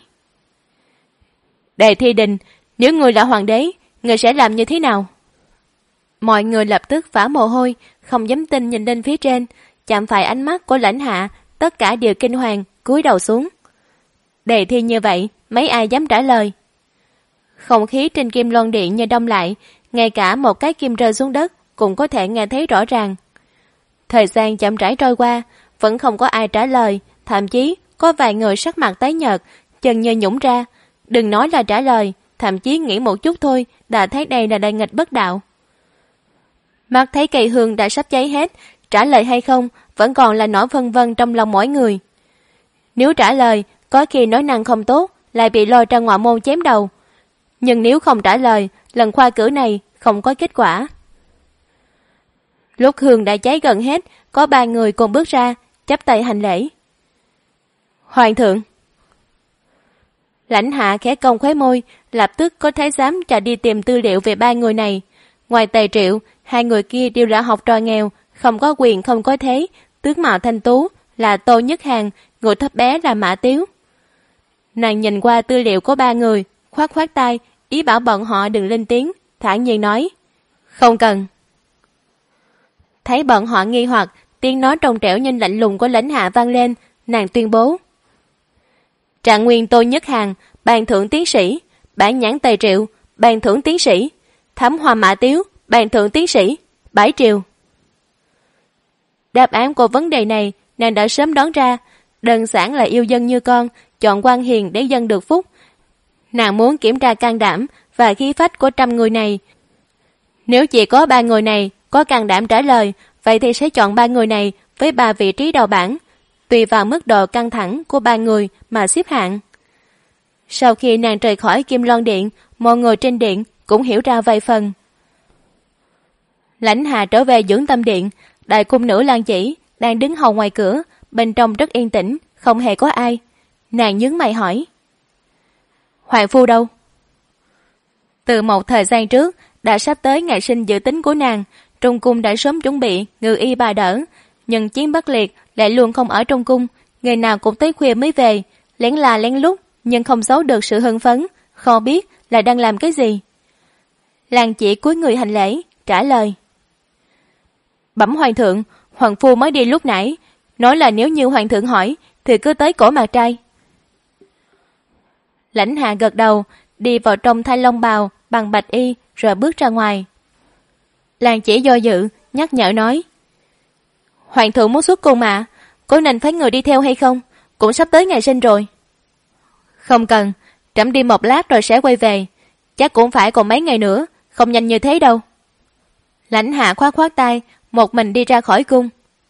Đề Thi Đình, nếu người là hoàng đế, người sẽ làm như thế nào? Mọi người lập tức vã mồ hôi, không dám tin nhìn lên phía trên, chạm phải ánh mắt của Lãnh Hạ, tất cả đều kinh hoàng, cúi đầu xuống. Đề thi như vậy, mấy ai dám trả lời? Không khí trên Kim Loan Điện như đông lại, ngay cả một cái kim rơi xuống đất cũng có thể nghe thấy rõ ràng. Thời gian chậm rãi trôi qua, vẫn không có ai trả lời, thậm chí có vài người sắc mặt tái nhợt, chân như nhũn ra. Đừng nói là trả lời, thậm chí nghĩ một chút thôi đã thấy đây là đại nghịch bất đạo. Mắt thấy cây hương đã sắp cháy hết, trả lời hay không vẫn còn là nỗi phân vân trong lòng mỗi người. Nếu trả lời, có khi nói năng không tốt, lại bị lôi ra ngoại môn chém đầu. Nhưng nếu không trả lời, lần khoa cử này không có kết quả. Lúc hương đã cháy gần hết, có 3 người cùng bước ra, chắp tay hành lễ. Hoàng thượng. Lãnh Hạ khẽ cong khóe môi, lập tức có thái giám chạy đi tìm tư liệu về 3 người này. Ngoài Tề Triệu, 2 người kia đều là học trò nghèo, không có quyền không có thế, tướng mạo thanh tú là Tô Nhất Hàn, người thấp bé là Mã Tiếu. Nàng nhìn qua tư liệu của 3 người, khoát khoát tay, ý bảo bọn họ đừng lên tiếng, thản nhiên nói: Không cần. Thấy bọn họ nghi hoặc, tiếng nói trong trẻo nhưng lạnh lùng của Lãnh Hạ vang lên, nàng tuyên bố: Trạng nguyên Tô Nhất Hàn, ban thưởng tiến sĩ; bản nhãn Tề Triệu, ban thưởng tiến sĩ; thám hoa Mã Tiếu, ban thưởng tiến sĩ, 7 triều. Đáp án của vấn đề này nàng đã sớm đoán ra, đơn giản là yêu dân như con, chọn quan hiền để dân được phúc. Nàng muốn kiểm tra can đảm và khí phách của 100 người này. Nếu chỉ có 3 người này có can đảm trả lời, vậy thì sẽ chọn 3 người này với 3 vị trí đầu bảng, tùy vào mức độ căng thẳng của 3 người mà xếp hạng. Sau khi nàng rời khỏi Kim Loan Điện, mọi người trên điện cũng hiểu ra vài phần. Lãnh Hà trở về dưỡng tâm điện, đại cung nữ Lan Chỉ đang đứng hầu ngoài cửa, bên trong rất yên tĩnh, không hề có ai. Nàng nhướng mày hỏi: Hoàng phu đâu? Từ một thời gian trước, đã sắp tới ngày sinh dự tính của nàng, trong cung đã sớm chuẩn bị ngự y bà đỡ, nhưng Chiến Bắc Liệt lại luôn không ở trong cung, ngày nào cũng tới khuya mới về, lén la lén lút nhưng không giấu được sự hưng phấn, không biết là đang làm cái gì. Lan Chỉ cúi người hành lễ, trả lời: Bẩm hoàng thượng, hoàng phu mới đi lúc nãy, nói là nếu như hoàng thượng hỏi thì cứ tới cổ Mạc Trai. Lãnh Hạ gật đầu, đi vào trong thanh long bào bằng bạch y rồi bước ra ngoài. Lan Chỉ do dự, nhắc nhở nói: Hoàng thượng muốn xuất cung mà, có nên phái người đi theo hay không? Cũng sắp tới ngày sinh rồi. Không cần, trẫm đi một lát rồi sẽ quay về, chắc cũng phải còn mấy ngày nữa, không nhanh như thế đâu. Lãnh Hạ khoát khoát tay, một mình đi ra khỏi cung.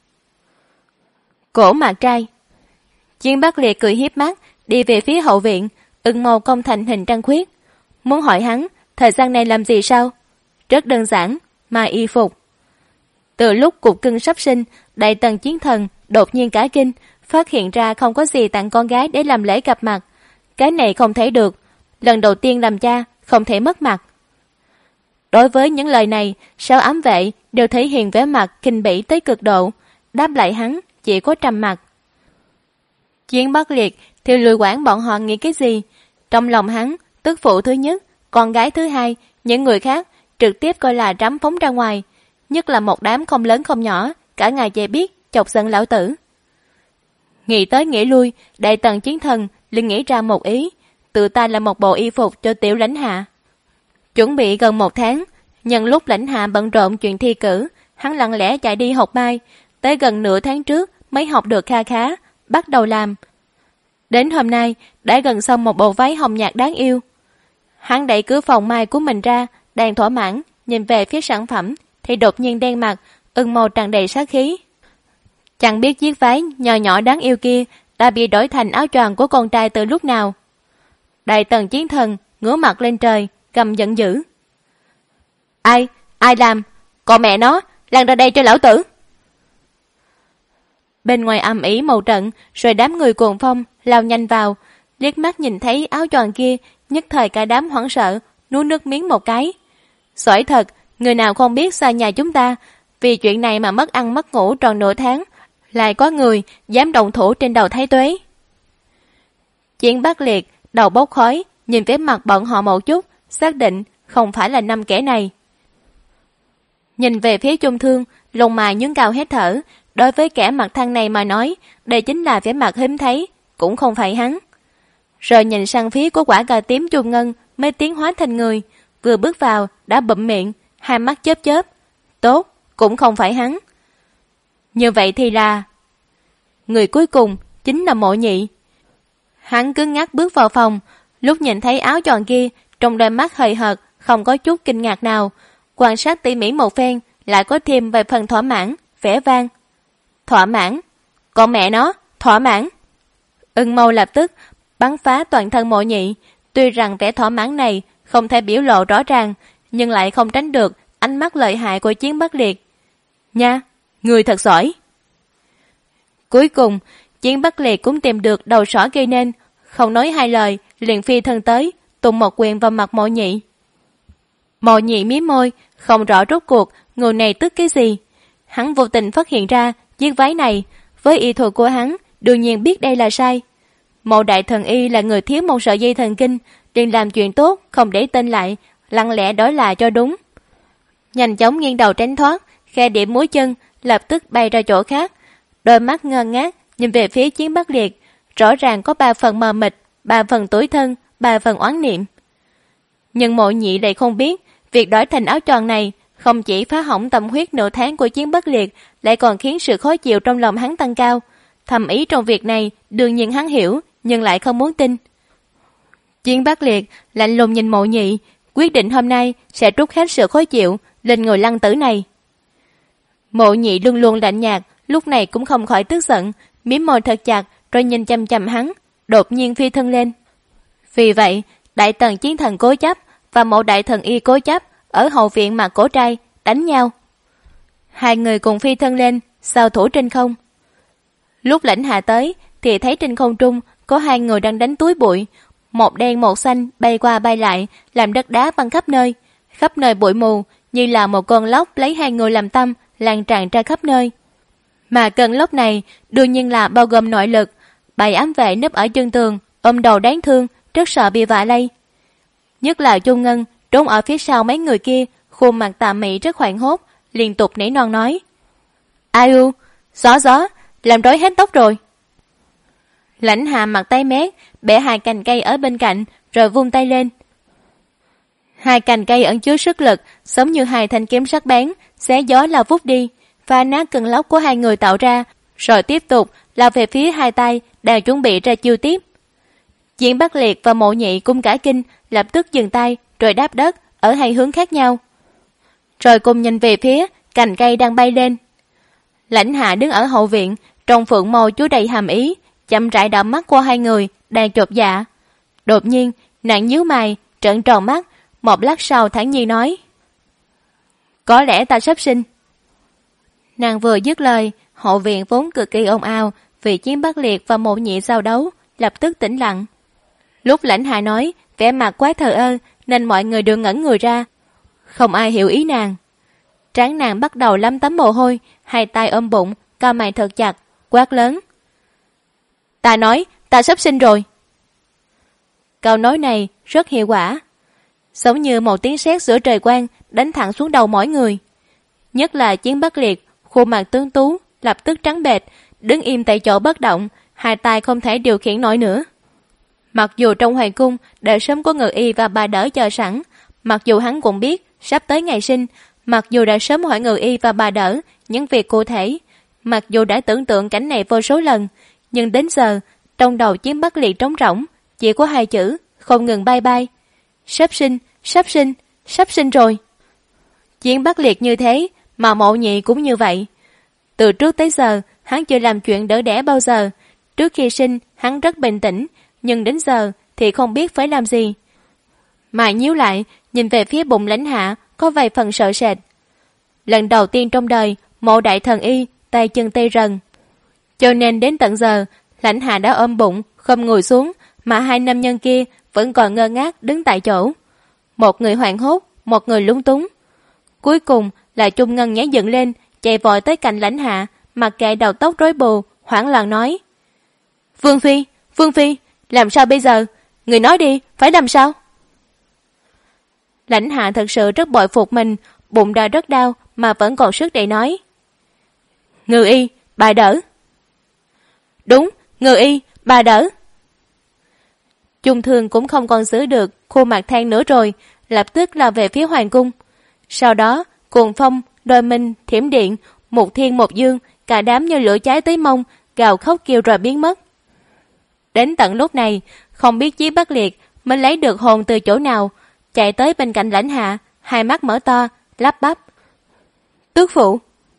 Cổ Mạc Trai. Chiến Bắc Liệt cười hiếp mắt, đi về phía hậu viện, ưng màu cong thành hình trăng khuyết. Muốn hỏi hắn, thời gian này làm gì sao? Rất đơn giản, mai y phục. Từ lúc cục cưng sắp sinh, Đại Tần Chiến Thần đột nhiên cả kinh, phát hiện ra không có gì tặng con gái để làm lễ gặp mặt. Cái này không thể được, lần đầu tiên làm cha, không thể mất mặt. Đối với những lời này, 6 ám vệ đều thể hiện vẻ mặt kinh bỉ tới cực độ, đáp lại hắn chỉ có trầm mặc. Chiến Bắc Liệt thì lười quản bọn họ nghĩ cái gì. Trong lòng hắn, tức phụ thứ nhất, con gái thứ hai, những người khác trực tiếp coi là rắm phóng ra ngoài, nhất là một đám không lớn không nhỏ, cả ngày chỉ biết chọc giận lão tử. Nghĩ tới nghĩ lui, Đại Tần Chiến Thần liền nghĩ ra một ý, tự tay làm một bộ y phục cho tiểu Lãnh Hạ. Chuẩn bị gần 1 tháng, nhân lúc Lãnh Hạ bận rộn chuyện thi cử, hắn lặng lẽ chạy đi học mai, tới gần nửa tháng trước mới học được kha khá, bắt đầu làm. Đến hôm nay đã gần xong một bộ váy hồng nhạt đáng yêu. Hắn đẩy cửa phòng mai của mình ra, đang thỏa mãn nhìn về phía sản phẩm thì đột nhiên đen mặt, ửng màu tràn đầy sát khí. Chẳng biết chiếc váy nhỏ nhỏ đáng yêu kia đã bị đổi thành áo choàng của con trai từ lúc nào. Đại Tần Chiến Thần ngửa mặt lên trời, gầm giận dữ. Ai làm? Còn mẹ nó, lăn ra đây cho lão tử! Bên ngoài ầm ĩ một trận, rồi đám người cuồng phong lao nhanh vào, liếc mắt nhìn thấy áo choàng kia, nhất thời cả đám hoảng sợ, nuốt nước miếng một cái. Giỏi thật, người nào không biết xa nhà chúng ta, vì chuyện này mà mất ăn mất ngủ tròn nửa tháng, lại có người dám động thủ trên đầu Thái Tuế. Chiến Bắc Liệt đầu bốc khói, nhìn vẻ mặt bọn họ một chút, xác định không phải là 5 kẻ này. Nhìn về phía Trung Thương, lông mày nhướng cao hét thở. Đối với kẻ mặt thăng này mà nói, đây chính là vẻ mặt hiếm thấy, cũng không phải hắn. Rồi nhìn sang phía của quả cà tím Trung Ngân mới tiến hóa thành người, vừa bước vào đã bụm miệng, hai mắt chớp chớp. Tốt, cũng không phải hắn. Như vậy thì là... Người cuối cùng chính là Mộ Nhị. Hắn cứng ngắc bước vào phòng, lúc nhìn thấy áo choàng kia, trong đôi mắt hời hợt, không có chút kinh ngạc nào. Quan sát tỉ mỉ một phen, lại có thêm vài phần thỏa mãn, vẻ vang. Thỏa mãn? Con mẹ nó, thỏa mãn! Ưng mâu lập tức bắn phá toàn thân Mộ Nhị. Tuy rằng vẻ thỏa mãn này không thể biểu lộ rõ ràng, nhưng lại không tránh được ánh mắt lợi hại của Chiến Bắc Liệt. Nha, người thật giỏi! Cuối cùng, Chiến Bắc Liệt cũng tìm được đầu sỏ gây nên, không nói hai lời, liền phi thân tới, tung một quyền vào mặt Mộ Nhị. Mộ Nhị mím môi, không rõ rốt cuộc người này tức cái gì. Hắn vô tình phát hiện ra chiếc váy này, với y thuật của hắn, đương nhiên biết đây là sai. Mộ đại thần y là người thiếu một sợi dây thần kinh, liền làm chuyện tốt, không để tên lại, lặng lẽ đổi lại cho đúng. Nhanh chóng nghiêng đầu tránh thoát, khe điểm mũi chân, lập tức bay ra chỗ khác. Đôi mắt ngơ ngác nhìn về phía Chiến Bắc Liệt, rõ ràng có 3 phần mờ mịt, 3 phần tủi thân, 3 phần oán niệm. Nhưng Mộ Nhị lại không biết, việc đổi thành áo choàng này không chỉ phá hỏng tâm huyết nửa tháng của Chiến Bắc Liệt, lại còn khiến sự khó chịu trong lòng hắn tăng cao. Thầm ý trong việc này đương nhiên hắn hiểu, nhưng lại không muốn tin. Chiến Bắc Liệt lạnh lùng nhìn Mộ Nhị, quyết định hôm nay sẽ trút hết sự khó chịu lên người lăng tử này. Mộ Nhị luôn luôn lạnh nhạt, lúc này cũng không khỏi tức giận, mím môi thật chặt rồi nhìn chăm chăm hắn, đột nhiên phi thân lên. Vì vậy, Đại Tần Chiến Thần cố chấp và Mộ đại thần y cố chấp ở hậu viện mà cổ trai đánh nhau. Hai người cùng phi thân lên, giao thủ trên không. Lúc Lãnh Hạ tới thì thấy trên không trung có 2 người đang đánh túi bụi, một đen một xanh bay qua bay lại, làm đất đá văng khắp nơi bụi mù, như là một con lốc lấy 2 người làm tâm, lan tràn ra khắp nơi. Mà cơn lốc này đương nhiên là bao gồm nội lực. 7 ám vệ núp ở chân tường, ôm đầu đáng thương, rất sợ bị vạ lây. Nhất là Trung Ngân trốn ở phía sau mấy người kia, khuôn mặt tà mị rất hoảng hốt, liên tục nỉ non nói: Ai u, gió, làm rối hết tóc rồi. Lãnh Hạ mặt tái mét, bẻ 2 cành cây ở bên cạnh, rồi vung tay lên. 2 cành cây ẩn chứa sức lực, giống như 2 thanh kiếm sắc bén, xé gió lao vút đi, phá nát cơn lốc của 2 người tạo ra, rồi tiếp tục lao về phía 2 tay đang chuẩn bị ra chiêu tiếp. Chiến Bắc Liệt và Mộ Nhị cũng cả kinh, lập tức dừng tay rồi đáp đất ở 2 hướng khác nhau, rồi cùng nhìn về phía cành cây đang bay lên. Lãnh Hạ đứng ở hậu viện, trong phượng mâu chứa đầy hàm ý, chậm rãi đảo mắt qua 2 người đang chột dạ. Đột nhiên nàng nhíu mày, trợn tròn mắt, một lát sau thản nhiên nói: Có lẽ ta sắp sinh. Nàng vừa dứt lời, hậu viện vốn cực kỳ ồn ào vì Chiến Bắc Liệt và Mộ Nhị giao đấu, lập tức tĩnh lặng. Lúc Lãnh Hạ nói, vẻ mặt quá thờ ơ nên mọi người đều ngẩn người ra, không ai hiểu ý nàng. Trán nàng bắt đầu lấm tấm mồ hôi, 2 tay ôm bụng, cau mày thật chặt, quát lớn: Ta nói, ta sắp sinh rồi. Câu nói này rất hiệu quả, giống như một tiếng sét giữa trời quang đánh thẳng xuống đầu mỗi người. Nhất là Chiến Bắc Liệt, khuôn mặt tướng tú lập tức trắng bệch, đứng im tại chỗ bất động, 2 tay không thể điều khiển nổi nữa. Mặc dù trong hoàng cung đã sớm có ngự y và bà đỡ chờ sẵn, mặc dù hắn cũng biết sắp tới ngày sinh, mặc dù đã sớm hỏi ngự y và bà đỡ những việc cụ thể, mặc dù đã tưởng tượng cảnh này vô số lần, nhưng đến giờ trong đầu Chiến Bắc Liệt trống rỗng, chỉ có 2 chữ không ngừng bay bay. Sắp sinh rồi. Chiến Bắc Liệt như thế, mà Mộ Nhị cũng như vậy. Từ trước tới giờ, hắn chưa làm chuyện đỡ đẻ bao giờ. Trước khi sinh, hắn rất bình tĩnh, nhưng đến giờ thì không biết phải làm gì. Mày nhíu lại, nhìn về phía bụng Lãnh Hạ, có vài phần sợ sệt. Lần đầu tiên trong đời, Mộ đại thần y, tay chân tê rần. Cho nên đến tận giờ, Lãnh Hạ đã ôm bụng, không ngồi xuống, mà hai nam nhân kia vẫn còn ngơ ngác đứng tại chỗ. Một người hoảng hốt, một người lúng túng. Cuối cùng là Trung Ngân nhảy dựng lên, chạy vội tới cạnh Lãnh Hạ, mặc kệ đầu tóc rối bù, hoảng loạn nói: Vương Phi, làm sao bây giờ? Người nói đi, phải làm sao? Lãnh Hạ thật sự rất bội phục mình, bụng đã rất đau mà vẫn còn sức để nói: Ngự y, bà đỡ. Đúng, Ngự y, bà đỡ. Trung Thương cũng không còn giữ được khuôn mặt than nữa rồi, lập tức lao về phía hoàng cung. Sau đó, Cuồng Phong, Đôi Minh, Thiểm Điện, một thiên một dương, cả đám như lửa cháy tới mông, gào khóc kêu rồi biến mất. Đến tận lúc này, không biết Chí Bắc Liệt mới lấy được hồn từ chỗ nào, chạy tới bên cạnh Lãnh Hạ, hai mắt mở to, lắp bắp: Tước phụ.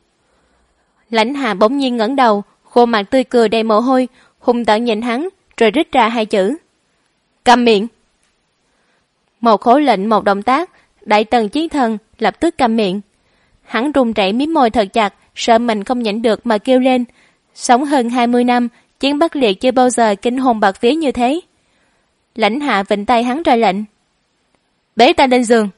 Lãnh Hạ bỗng nhiên ngẩng đầu, khuôn mặt tươi cười đầy mồ hôi, hung tợn nhìn hắn, rồi rít ra hai chữ: Câm miệng. Một khẩu lệnh, một động tác, Đại Tần Chiến Thần lập tức câm miệng. Hắn run rẩy mím môi thật chặt, sợ mình không nhịn được mà kêu lên. Sống hơn 20 năm, Chiến Bắc Liệt chưa bao giờ kinh hồn bạt vía như thế. Lãnh Hạ vịnh tay hắn ra lệnh: Bế ta lên giường.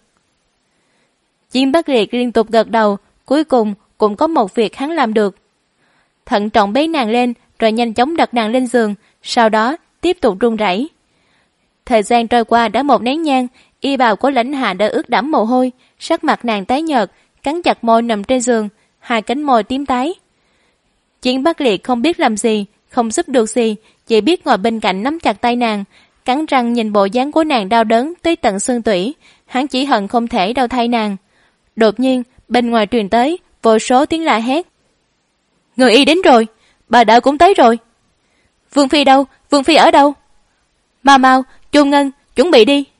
Chiến Bắc Liệt liên tục gật đầu, cuối cùng cũng có một việc hắn làm được. Thận trọng bế nàng lên, rồi nhanh chóng đặt nàng lên giường, sau đó tiếp tục run rẩy. Thời gian trôi qua đã một nén nhang, y bào của Lãnh Hạ đã ướt đẫm mồ hôi, sắc mặt nàng tái nhợt, cắn chặt môi nằm trên giường, hai cánh môi tím tái. Chiến Bắc Liệt không biết làm gì, không giúp được gì, chỉ biết ngồi bên cạnh nắm chặt tay nàng, cắn răng nhìn bộ dáng của nàng đau đớn tới tận xương tủy, hắn chỉ hận không thể đau thay nàng. Đột nhiên, bên ngoài truyền tới vô số tiếng la hét: Người y đến rồi, bà đỡ cũng tới rồi. Vương Phi đâu? Vương Phi ở đâu? Mau, Trung Ngân, chuẩn bị đi.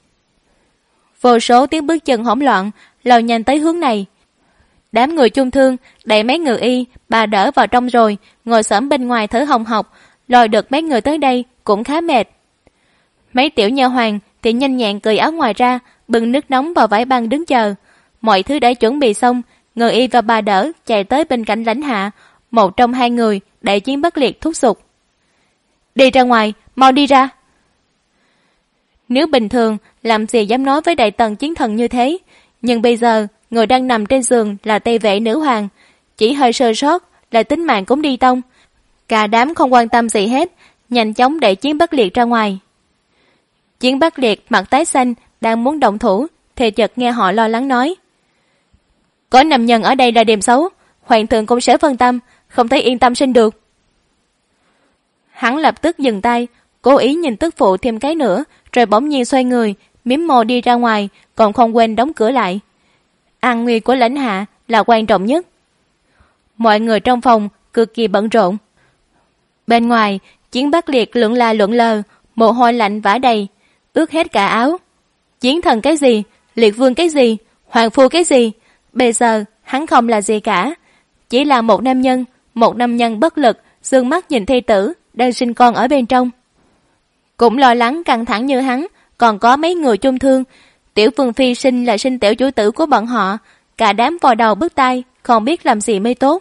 Vô số tiếng bước chân hỗn loạn lao nhanh tới hướng này. Đám người Trung Thương đẩy mấy người y, bà đỡ vào trong rồi, ngồi xổm bên ngoài thở hồng hộc, lôi được mấy người tới đây cũng khá mệt. Mấy tiểu nha hoàn thì nhanh nhẹn cởi áo ngoài ra, bưng nước nóng vào vải băng đứng chờ. Mọi thứ đã chuẩn bị xong, người y và bà đỡ chạy tới bên cạnh Lãnh Hạ. Một trong hai người đại Chiến Bắc Liệt thúc giục: Đi ra ngoài, mau đi ra. Nếu bình thường làm gì dám nói với Đại Tần Chiến Thần như thế, nhưng bây giờ người đang nằm trên giường là Tây Vệ nữ hoàng, chỉ hơi sơ sót là tính mạng cũng đi tông. Cả đám không quan tâm gì hết, nhanh chóng đẩy Chiến Bắc Liệt ra ngoài. Chiến Bắc Liệt mặt tái xanh, đang muốn động thủ thì chợt nghe họ lo lắng nói: Có nam nhân ở đây là điểm xấu, hoàng thượng cũng sẽ phân tâm, không thấy yên tâm sinh được. Hắn lập tức dừng tay, cố ý nhìn tức phụ thêm cái nữa, rồi bỗng nhiên xoay người, mím môi đi ra ngoài, còn không quên đóng cửa lại. An nguy của Lãnh Hạ là quan trọng nhất. Mọi người trong phòng cực kỳ bận rộn. Bên ngoài, Chiến Bắc Liệt lượn la lượn lờ, mồ hôi lạnh vã đầy, ướt hết cả áo. Chiến thần cái gì, Liệt vương cái gì, hoàng phu cái gì, bây giờ hắn không là gì cả, chỉ là một nam nhân bất lực, dương mắt nhìn thê tử đang sinh con ở bên trong. Cũng lo lắng căng thẳng như hắn, còn có mấy người Trung Thương. Tiểu Vương Phi sinh là sinh tiểu chủ tử của bọn họ, cả đám vò đầu bứt tai, không biết làm gì mới tốt.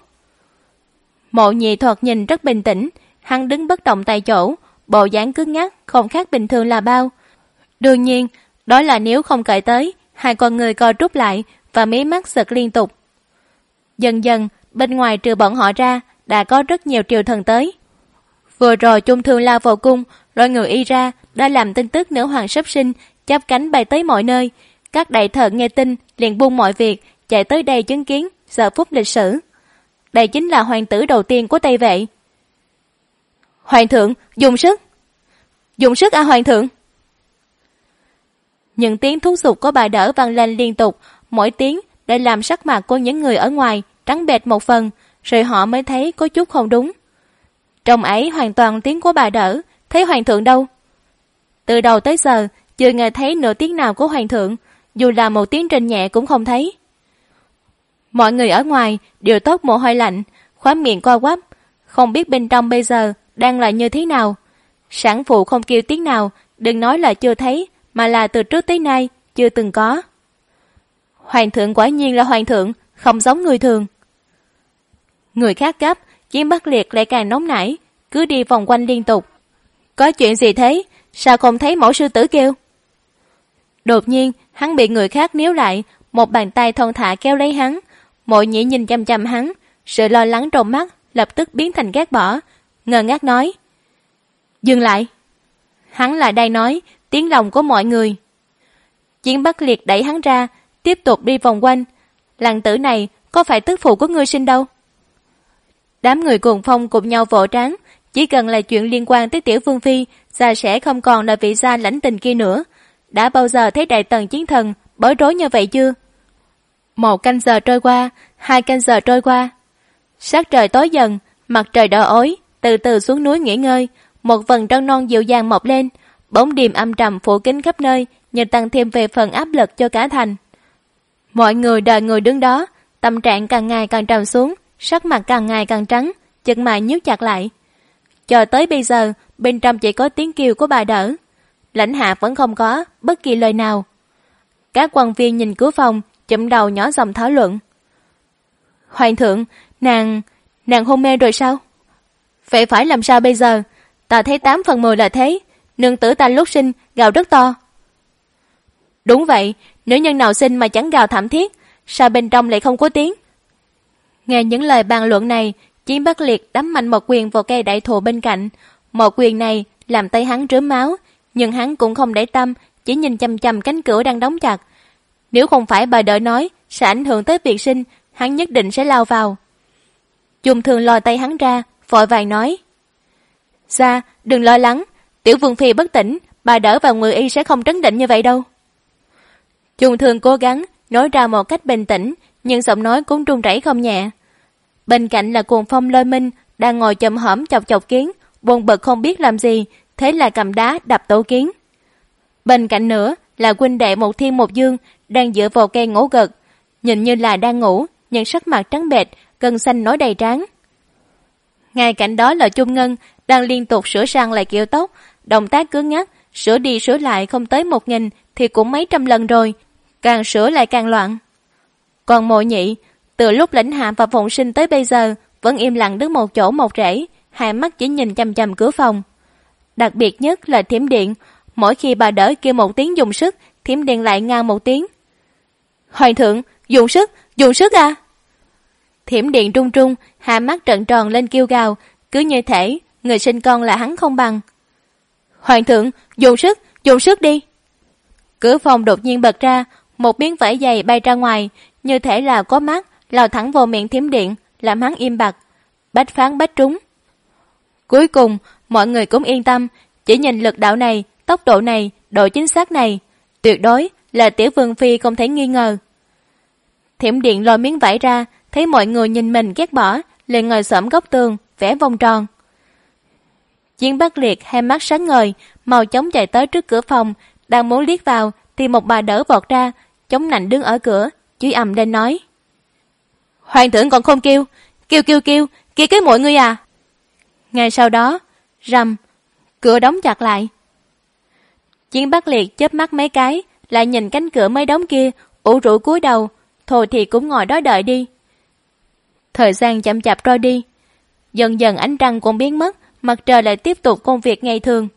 Mộ Nhị thoạt nhìn rất bình tĩnh, hắn đứng bất động tại chỗ, bộ dáng cứng ngắc, không khác bình thường là bao. Đương nhiên, đó là nếu không cởi tới, hai con người co rút lại và mí mắt giật liên tục. Dần dần, bên ngoài trừ bọn họ ra, đã có rất nhiều triều thần tới. Vừa rồi Trung Thương lao vào cung, lôi người y ra, đã làm tin tức nữ hoàng sắp sinh, chắp cánh bay tới mọi nơi. Các đại thần nghe tin, liền buông mọi việc, chạy tới đây chứng kiến giờ phút lịch sử. Đây chính là hoàng tử đầu tiên của Tây Vệ. Hoàng thượng, dùng sức! Dùng sức à hoàng thượng! Những tiếng thúc giục của bà đỡ vang lên liên tục, mỗi tiếng để làm sắc mặt của những người ở ngoài trắng bệch một phần, rồi họ mới thấy có chút không đúng. Trong ấy hoàn toàn tiếng của bà đỡ, thấy hoàng thượng đâu? Từ đầu tới giờ, chưa nghe thấy nửa tiếng nào của hoàng thượng, dù là một tiếng trên nhẹ cũng không thấy. Mọi người ở ngoài đều toát mồ hôi lạnh, khóe miệng co quắp, không biết bên trong bây giờ đang là như thế nào. Sản phụ không kêu tiếng nào, đừng nói là chưa thấy, mà là từ trước tới nay chưa từng có. Hoàng thượng quả nhiên là hoàng thượng, không giống người thường. Người khác gấp, Chiến Bắc Liệt lại càng nóng nảy, cứ đi vòng quanh liên tục. Có chuyện gì thế? Sao không thấy mẫu sư tử kêu? Đột nhiên, hắn bị người khác níu lại, một bàn tay thon thả kéo lấy hắn. Mộ Nhĩ nhìn chăm chăm hắn, sự lo lắng trong mắt lập tức biến thành ghét bỏ, ngơ ngác nói: dừng lại. Hắn lại đây nói tiếng lòng của mọi người. Chiến Bắc Liệt đẩy hắn ra, tiếp tục đi vòng quanh. Làng tử này có phải tức phụ của ngươi sinh đâu? Đám người cuồng phong cùng nhau vỗ trán, chỉ cần là chuyện liên quan tới Tiểu Vương Phi, gia sẽ không còn là vị gia lãnh tình kia nữa. Đã bao giờ thấy đại tần chiến thần bối rối như vậy chưa? 1 canh giờ trôi qua, 2 canh giờ trôi qua. Sắc trời tối dần, mặt trời đỏ ối, từ từ xuống núi nghỉ ngơi, một vầng trăng non dịu dàng mọc lên, bóng đêm âm trầm phủ kín khắp nơi, như tăng thêm về phần áp lực cho cả thành. Mọi người đợi người đứng đó, tâm trạng càng ngày càng trầm xuống, sắc mặt càng ngày càng trắng, chân mày nhíu chặt lại. Cho tới bây giờ, bên trong chỉ có tiếng kêu của bà đỡ. Lãnh hạ vẫn không có bất kỳ lời nào. Các quan viên nhìn cửa phòng, chụm đầu nhỏ giọng thảo luận. Hoàng thượng, nàng hôn mê rồi sao? Vậy phải làm sao bây giờ? Ta thấy 8 phần 10 là thế. Nương tử ta lúc sinh gào rất to. Đúng vậy, nữ nhân nào sinh mà chẳng gào thảm thiết, sao bên trong lại không có tiếng? Nghe những lời bàn luận này, Chiến Bắc Liệt đấm mạnh một quyền vào cây đại thụ bên cạnh. Một quyền này làm tay hắn rớm máu, nhưng hắn cũng không để tâm, chỉ nhìn chằm chằm cánh cửa đang đóng chặt. Nếu không phải bà đỡ nói sẽ ảnh hưởng tới việc sinh, hắn nhất định sẽ lao vào. Dung Thường lòi tay hắn ra, vội vàng nói: Dạ, đừng lo lắng, Tiểu Vương Phi bất tỉnh, bà đỡ và người y sẽ không trấn định như vậy đâu. Dung Thường cố gắng nói ra một cách bình tĩnh, nhưng giọng nói cũng run rẩy không nhẹ. Bên cạnh là Cuồng Phong Lôi Minh đang ngồi chồm hổm chọc chọc kiến, buồn bực không biết làm gì, thế là cầm đá đập tổ kiến. Bên cạnh nữa là huynh đệ Một Thiên Một Dương đang dựa vào cây ngủ gật, nhìn như là đang ngủ, nhưng sắc mặt trắng bệch, gân xanh nổi đầy trán. Ngay cạnh đó là Trung Ngân đang liên tục sửa sang lại kiểu tóc, động tác cứng ngắc, sửa đi sửa lại không tới 1000 thì cũng mấy trăm lần rồi, càng sửa lại càng loạn. Còn Mộ Nhị, từ lúc Lãnh Hạ và Phụng Sinh tới bây giờ vẫn im lặng đứng một chỗ một rễ, hai mắt chỉ nhìn chằm chằm cửa phòng. Đặc biệt nhất là Thiểm Điện, mỗi khi bà đỡ kêu một tiếng dùng sức, Thiểm Điện lại ngang một tiếng. Hoàng thượng, dùng sức à? Thiểm Điện trung trung, hai mắt trợn tròn lên kêu gào, cứ như thể người sinh con là hắn không bằng. Hoàng thượng, dùng sức đi. Cửa phòng đột nhiên bật ra, một miếng vải dày bay ra ngoài, như thể là có mắt, lao thẳng vào miệng Thiểm Điện, làm hắn im bặt. Bách phán bách trúng. Cuối cùng, mọi người cũng yên tâm, chỉ nhìn lực đạo này, tốc độ này, độ chính xác này, tuyệt đối là Tiểu Vương Phi không thể nghi ngờ. Thiểm Điện lôi miếng vải ra, thấy mọi người nhìn mình ghét bỏ, liền ngồi xổm góc tường, vẽ vòng tròn. Chiến Bắc Liệt hai mắt sáng ngời, mau chóng chạy tới trước cửa phòng, đang muốn liếc vào thì một bà đỡ vọt ra, chống nạnh đứng ở cửa, chửi ầm lên nói: Hoàng thượng còn không kêu kia cái mọi người à. Ngay sau đó, rầm, cửa đóng chặt lại. Chiến Bắc Liệt chớp mắt mấy cái, lại nhìn cánh cửa mới đóng kia, ủ rũ cúi đầu, thôi thì cũng ngồi đó đợi đi. Thời gian chậm chạp trôi đi, dần dần ánh trăng cũng biến mất, mặt trời lại tiếp tục công việc ngày thường.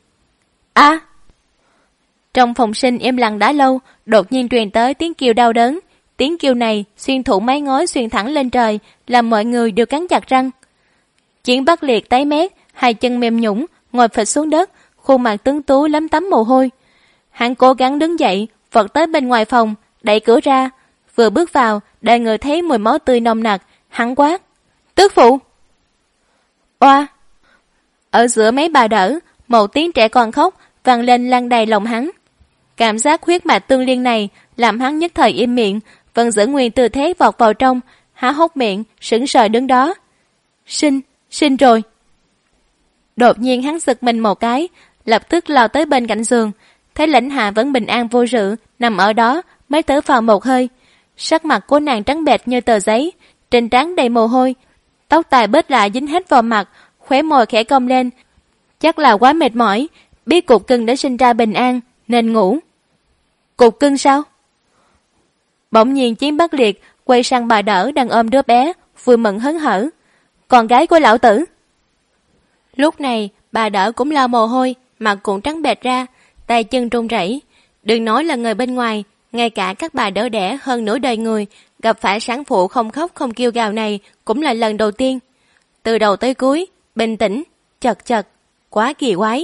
Trong phòng sinh im lặng đã lâu, đột nhiên truyền tới tiếng kêu đau đớn. Tiếng kêu này xuyên thủng mái ngói xuyên thẳng lên trời, làm mọi người đều cắn chặt răng. Chiến Bắc Liệt tái mét, hai chân mềm nhũn, ngồi phịch xuống đất, khuôn mặt tuấn tú lấm tấm mồ hôi. Hắn cố gắng đứng dậy, vọt tới bên ngoài phòng, đẩy cửa ra. Vừa bước vào, đã ngửi thấy mùi máu tươi nồng nặc, hắn quát: Tước phụ! Oa! Ở giữa mấy bà đỡ, một tiếng trẻ con khóc vang lên lăn đầy lòng hắn. Cảm giác huyết mạch tương liên này làm hắn nhất thời im miệng, vẫn giữ nguyên tư thế vọt vào trong, há hốc miệng, sững sờ đứng đó. Sinh rồi. Đột nhiên hắn giật mình một cái, lập tức lao tới bên cạnh giường, thấy Lãnh Hà vẫn bình an vô sự nằm ở đó, mới thở phào một hơi. Sắc mặt của nàng trắng bệch như tờ giấy, trên trán đầy mồ hôi, tóc tai bết lại dính hết vào mặt, khóe môi khẽ cong lên. Chắc là quá mệt mỏi, biết cục cưng đã sinh ra bình an nên ngủ. Cục cưng sao? Bỗng nhiên Chiến Bắc Liệt quay sang bà đỡ đang ôm đứa bé, vui mừng hớn hở. Con gái của lão tử. Lúc này bà đỡ cũng lau mồ hôi, mặt cũng trắng bệch ra, tay chân run rẩy. Đừng nói là người bên ngoài, ngay cả các bà đỡ đẻ hơn nửa đời người gặp phải sản phụ không khóc không kêu gào này cũng là lần đầu tiên. Từ đầu tới cuối bình tĩnh, chật chật, quá kỳ quái.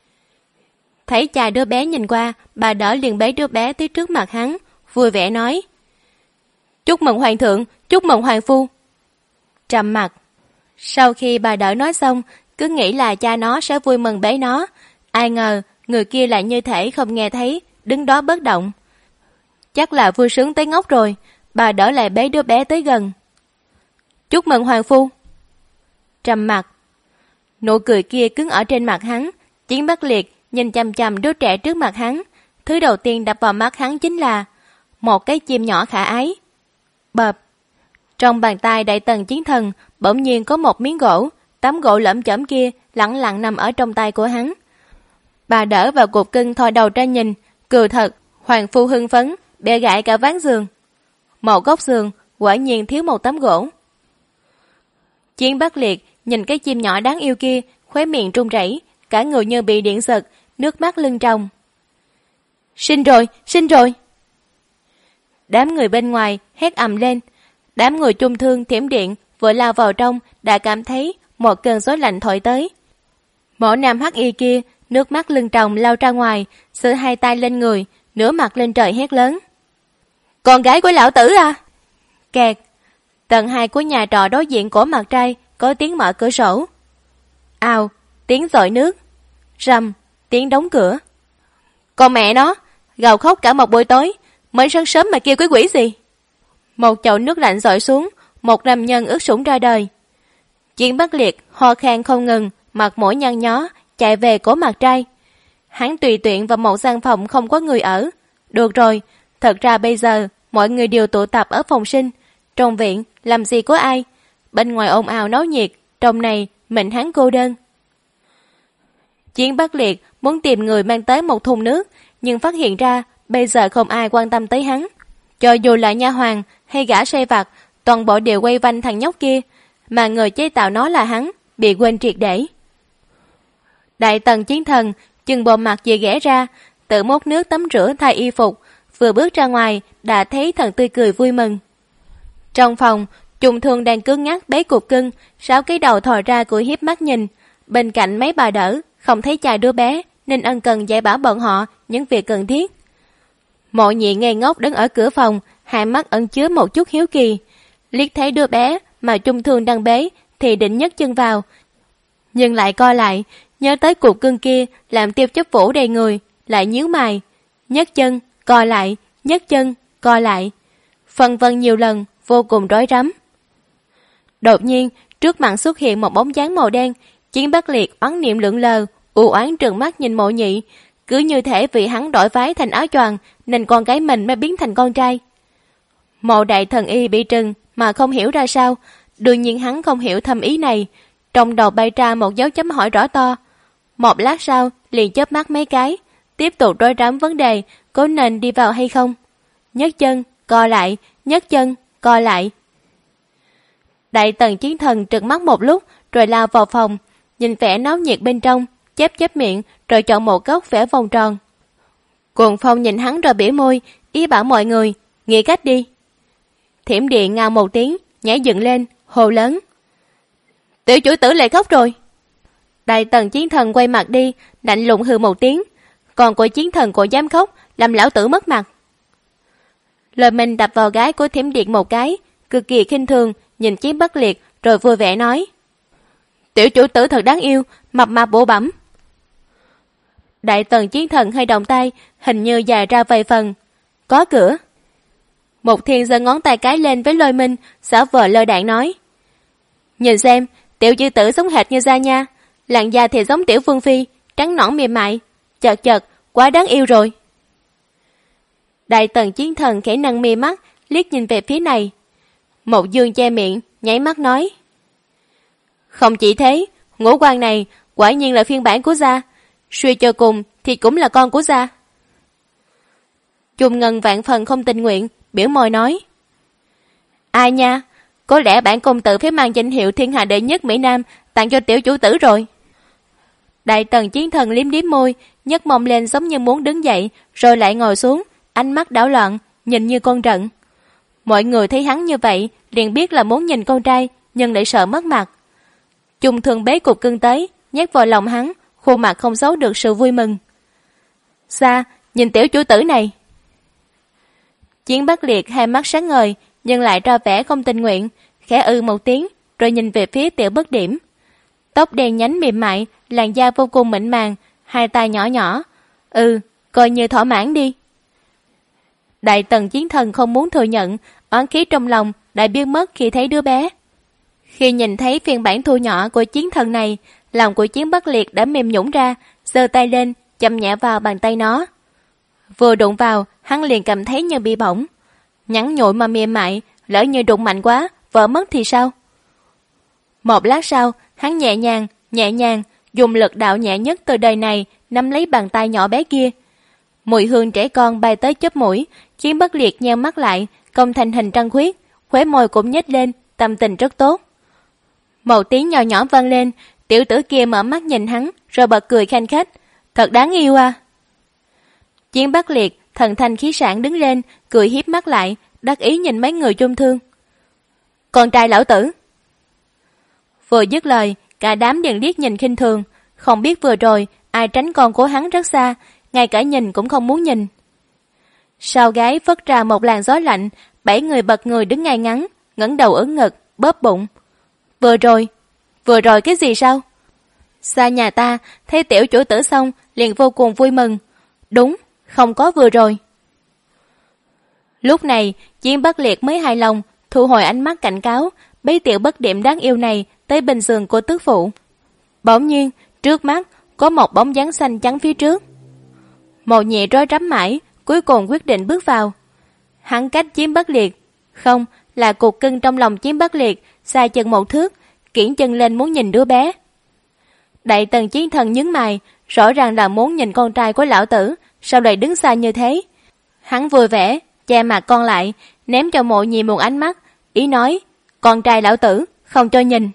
Thấy cha đứa bé nhìn qua, bà đỡ liền bế đứa bé tới trước mặt hắn, vui vẻ nói: Chúc mừng hoàng thượng, chúc mừng hoàng phu. Trầm mặt. Sau khi bà đỡ nói xong, cứ nghĩ là cha nó sẽ vui mừng bế nó, ai ngờ người kia lại như thể không nghe thấy, đứng đó bất động. Chắc là vui sướng tới ngốc rồi, bà đỡ lại bế đứa bé tới gần. Chúc mừng hoàng phu. Trầm mặt. Nụ cười kia cứng ở trên mặt hắn. Chiến Bắc Liệt nhìn chằm chằm đứa trẻ trước mặt hắn, thứ đầu tiên đập vào mắt hắn chính là một cái chim nhỏ khả ái. Bợp. Trong bàn tay Đại Tần Chiến Thần bỗng nhiên có một miếng gỗ, tấm gỗ lởm chởm kia lẳng lặng nằm ở trong tay của hắn. Bà đỡ vào cục cưng thò đầu ra nhìn, cười thật. Hoàng phu hưng phấn bẻ gãy cả ván giường. Một góc giường quả nhiên thiếu một tấm gỗ. Chiến Bắc Liệt nhìn cái chim nhỏ đáng yêu kia, khóe miệng run rẩy, cả người như bị điện giật, nước mắt lưng tròng. Sinh rồi, sinh rồi. Đám người bên ngoài hét ầm lên. Đám người chung thương Thiểm Điện vừa lao vào trong đã cảm thấy một cơn gió lạnh thổi tới. Mộ nam hắc y kia nước mắt lưng tròng lao ra ngoài, giơ hai tay lên người, nửa mặt lên trời hét lớn: Con gái của lão tử à! Kẹt. Tầng 2 của nhà trọ đối diện của mặt trai có tiếng mở cửa sổ. Ào, tiếng dội nước. Rầm, tiếng đóng cửa. Con mẹ nó, gào khóc cả một buổi tối, mới sáng sớm mà kêu cái quỷ gì? Một chậu nước lạnh dội xuống, một nam nhân ướt sũng ra đời. Chiến Bắc Liệt ho khan không ngừng, mặt mũi nhăn nhó, chạy về cổ mặt trai. Hắn tùy tiện vào một gian phòng không có người ở. Được rồi, thật ra bây giờ mọi người đều tụ tập ở phòng sinh. Trong viện làm gì có ai, bên ngoài ồn ào náo nhiệt, trong này mình hắn cô đơn. Chiến Bắc Liệt muốn tìm người mang tới một thùng nước, nhưng phát hiện ra bây giờ không ai quan tâm tới hắn. Cho dù là nha hoàn hay gã sai vặt, toàn bộ đều quay quanh thằng nhóc kia, mà người chế tạo nó là hắn, bị quên triệt để. Đại Tần Chiến Thần chừng bộ mặt dì ghẻ ra, tự múc nước tắm rửa thay y phục, vừa bước ra ngoài đã thấy thần tươi cười vui mừng. Trong phòng, Trùng Thương đang cứng ngắc bế cục cưng, 6 cái đầu thò ra cười hiếp mắt nhìn. Bên cạnh mấy bà đỡ không thấy cha đứa bé nên ân cần dạy bảo bọn họ những việc cần thiết. Mộ Nhị ngây ngốc đứng ở cửa phòng, hai mắt ẩn chứa một chút hiếu kỳ. Liếc thấy đứa bé mà Trung Thương đang bế thì định nhấc chân vào, nhưng lại co lại, nhớ tới cục cưng kia làm tiêu chấp phủ đầy người, lại nhíu mày. Nhấc chân, co lại, nhấc chân, co lại. Phân vân nhiều lần, vô cùng rối rắm. Đột nhiên, trước mặt xuất hiện một bóng dáng màu đen. Chiến Bắc Liệt oán niệm lượn lờ, u oán trừng mắt nhìn Mộ Nhị, cứ như thể vì hắn đổi váy thành áo choàng nên con gái mình mới biến thành con trai. Mộ Đại Thần Y bị trừng mà không hiểu ra sao, đương nhiên hắn không hiểu thâm ý này, trong đầu bay ra một dấu chấm hỏi rõ to. Một lát sau liền chớp mắt mấy cái, tiếp tục rối rắm vấn đề có nên đi vào hay không. Nhấc chân, co lại, nhấc chân, co lại. Đại Tần Chiến Thần trừng mắt một lúc rồi lao vào phòng, nhìn vẻ náo nhiệt bên trong, chép miệng rồi chọn một góc vẽ vòng tròn. Cuồng Phong nhìn hắn rồi bĩu môi, ý bảo mọi người nghĩ cách đi. Thiểm Điện ngao một tiếng, nhảy dựng lên, hô lớn: Tiểu chủ tử lại khóc rồi. Đại Tần Chiến Thần quay mặt đi, lạnh lùng hừ một tiếng: Còn của Chiến Thần của dám khóc, làm lão tử mất mặt. Lời mình đập vào gái của Thiểm Điện một cái, cực kỳ khinh thường nhìn Chiến Bắc Liệt rồi vui vẻ nói: Tiểu chủ tử thật đáng yêu, mập mạp bộ bẩm. Đại Tần Chiến Thần hơi động tay, hình như dài ra vài phần. Có cửa. Một Thiên giơ ngón tay cái lên với Lôi Minh, xả vờ lơ đạn nói: Nhìn xem, tiểu chư tử giống hệt như Gia Nha, làn da thì giống tiểu Vương Phi, trắng nõn mềm mại, chật chật, quá đáng yêu rồi. Đại tần chiến thần khẽ nâng mi mắt, liếc nhìn về phía này. Mộc Dương che miệng, nháy mắt nói. Không chỉ thế, ngũ quan này quả nhiên là phiên bản của gia. Suy cho cùng thì cũng là con của gia. Chung Ngân vạn phần không tình nguyện, biểu môi nói. Ai nha, có lẽ bản công tử phải mang danh hiệu thiên hạ đệ nhất Mỹ Nam tặng cho tiểu chủ tử rồi. Đại tần chiến thần liếm liếm môi, nhấc mông lên giống như muốn đứng dậy, rồi lại ngồi xuống, ánh mắt đảo loạn, nhìn như con rận. Mọi người thấy hắn như vậy, liền biết là muốn nhìn con trai, nhưng lại sợ mất mặt. Chung thường bế cục cưng tới, nhét vào lòng hắn, khuôn mặt không giấu được sự vui mừng. Xa, nhìn tiểu chủ tử này. Chiến Bắc Liệt hai mắt sáng ngời, nhưng lại ra vẻ không tình nguyện, khẽ một tiếng, rồi nhìn về phía tiểu Bất Điểm. Tóc đen nhánh mềm mại, làn da vô cùng mịn màng, hai tay nhỏ nhỏ. Coi như thỏa mãn đi. Đại tần chiến thần không muốn thừa nhận, oán khí trong lòng đã biến mất khi thấy đứa bé. Khi nhìn thấy phiên bản thu nhỏ của chiến thần này, lòng của Chiến Bắc Liệt đã mềm nhũn ra, giơ tay lên, chậm nhẹ vào bàn tay nó. Vừa đụng vào, hắn liền cảm thấy như bị bỏng. Nhẵn nhụi mà mềm mại, lỡ như đụng mạnh quá, vỡ mất thì sao? Một lát sau, hắn nhẹ nhàng, dùng lực đạo nhẹ nhất từ đời này, nắm lấy bàn tay nhỏ bé kia. Mùi hương trẻ con bay tới chóp mũi, Chiến Bất Liệt nheo mắt lại, cong thành hình trăng khuyết, khóe môi cũng nhếch lên, tâm tình rất tốt. Một tiếng nhỏ nhỏ vang lên, tiểu tử kia mở mắt nhìn hắn, rồi bật cười khanh khách. Thật đáng yêu à! Chiến Bắc Liệt thần thanh khí sảng đứng lên, cười hiếp mắt lại, đắc ý nhìn mấy người chung thương. Con trai lão tử! Vừa dứt lời, cả đám liền liếc nhìn khinh thường, không biết vừa rồi ai tránh con của hắn rất xa, ngay cả nhìn cũng không muốn nhìn. Sau gái phất ra một làn gió lạnh, 7 người bật người đứng ngay ngắn, ngẩng đầu ưỡn ngực, bóp bụng. Vừa rồi cái gì sao? Xa nhà ta thấy tiểu chủ tử xong liền vô cùng vui mừng. Đúng, không có vừa rồi. Lúc này Chiến Bắc Liệt mới hài lòng, thu hồi ánh mắt cảnh cáo, bế tiểu Bất Điểm đáng yêu này tới bên giường của tước phụ. Bỗng nhiên trước mắt có một bóng dáng xanh trắng phía trước. Mộ Nhị rối rắm mãi, cuối cùng quyết định bước vào. Hắn cách Chiến Bắc Liệt, không, là cục cưng trong lòng Chiến Bắc Liệt, xa chừng một thước, kiễng chân lên muốn nhìn đứa bé. Đại tần chiến thần nhướng mày, rõ ràng là muốn nhìn con trai của lão tử, sao lại đứng xa như thế? Hắn vui vẻ, che mặt con lại, ném cho Mộ Nhị một ánh mắt, ý nói, con trai lão tử, không cho nhìn.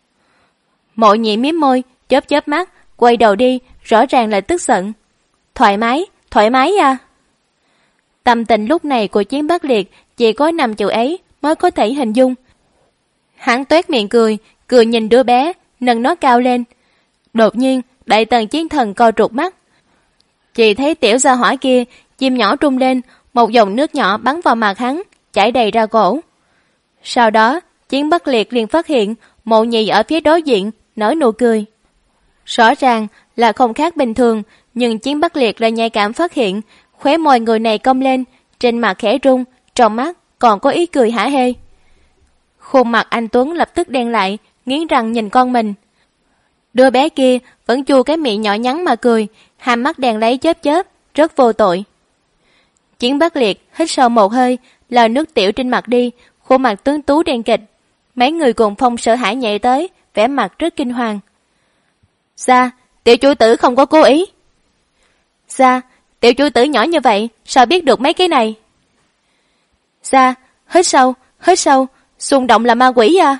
Mộ Nhị mím môi, chớp mắt, quay đầu đi, rõ ràng là tức giận. Thoải mái à? Tâm tình lúc này của Chiến Bắc Liệt chỉ có 5 chữ ấy mới có thể hình dung. Hắn toét miệng cười nhìn đứa bé, nâng nó cao lên. Đột nhiên, đại tần chiến thần co rụt mắt. Chỉ thấy tiểu gia hỏa kia, chim nhỏ trung lên, một dòng nước nhỏ bắn vào mặt hắn, chảy đầy ra cổ. Sau đó, Chiến Bắc Liệt liền phát hiện Mộ Nhị ở phía đối diện, nở nụ cười. Rõ ràng là không khác bình thường, nhưng Chiến Bắc Liệt lại nhạy cảm phát hiện, khóe môi người này cong lên, trên mặt khẽ rung, trong mắt còn có ý cười hả hê. Khuôn mặt anh Tuấn lập tức đen lại, nghiến răng nhìn con mình. Đứa bé kia vẫn chu cái miệng nhỏ nhắn mà cười, hai mắt đèn lấy chớp, rất vô tội. Chiến Bắc Liệt hít sâu một hơi, lau nước tiểu trên mặt đi, khuôn mặt tuấn tú đen kịch. Mấy người cùng Phong sợ hãi nhảy tới, vẻ mặt rất kinh hoàng. Dạ, tiểu chủ tử không có cố ý. Dạ, tiểu chủ tử nhỏ như vậy, sao biết được mấy cái này? Dạ, hít sâu, xung động là ma quỷ à?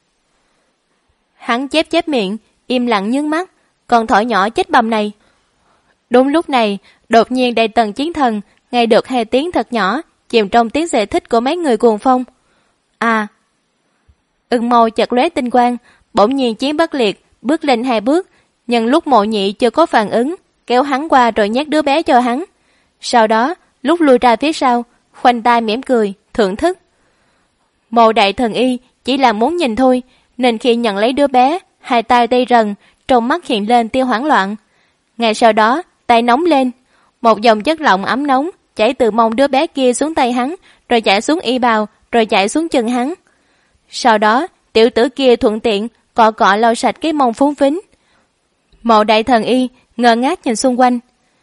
Hắn chép miệng, im lặng nhướng mắt, con thỏ nhỏ chết bầm này. Đúng lúc này, đột nhiên đại tần chiến thần nghe được 2 tiếng thật nhỏ, chìm trong tiếng giải thích của mấy người cuồng Phong. À! Ưng mâu chợt lóe tinh quang, bỗng nhiên Chiến Bắc Liệt bước lên 2 bước, nhưng lúc Mộ Nhị chưa có phản ứng, kéo hắn qua rồi nhét đứa bé cho hắn. Sau đó, lúc lui ra phía sau, khoanh tay mỉm cười, thưởng thức. Mộ đại thần y chỉ là muốn nhìn thôi, nên khi nhận lấy đứa bé, 2 tay tê rần, trong mắt hiện lên tia hoảng loạn. Ngay sau đó, tay nóng lên, một dòng chất lỏng ấm nóng chảy từ mông đứa bé kia xuống tay hắn, rồi chảy xuống y bào, rồi chảy xuống chân hắn. Sau đó, tiểu tử kia thuận tiện cọ lau sạch cái mông phúng phính. Mộ đại thần y ngơ ngác nhìn xung quanh.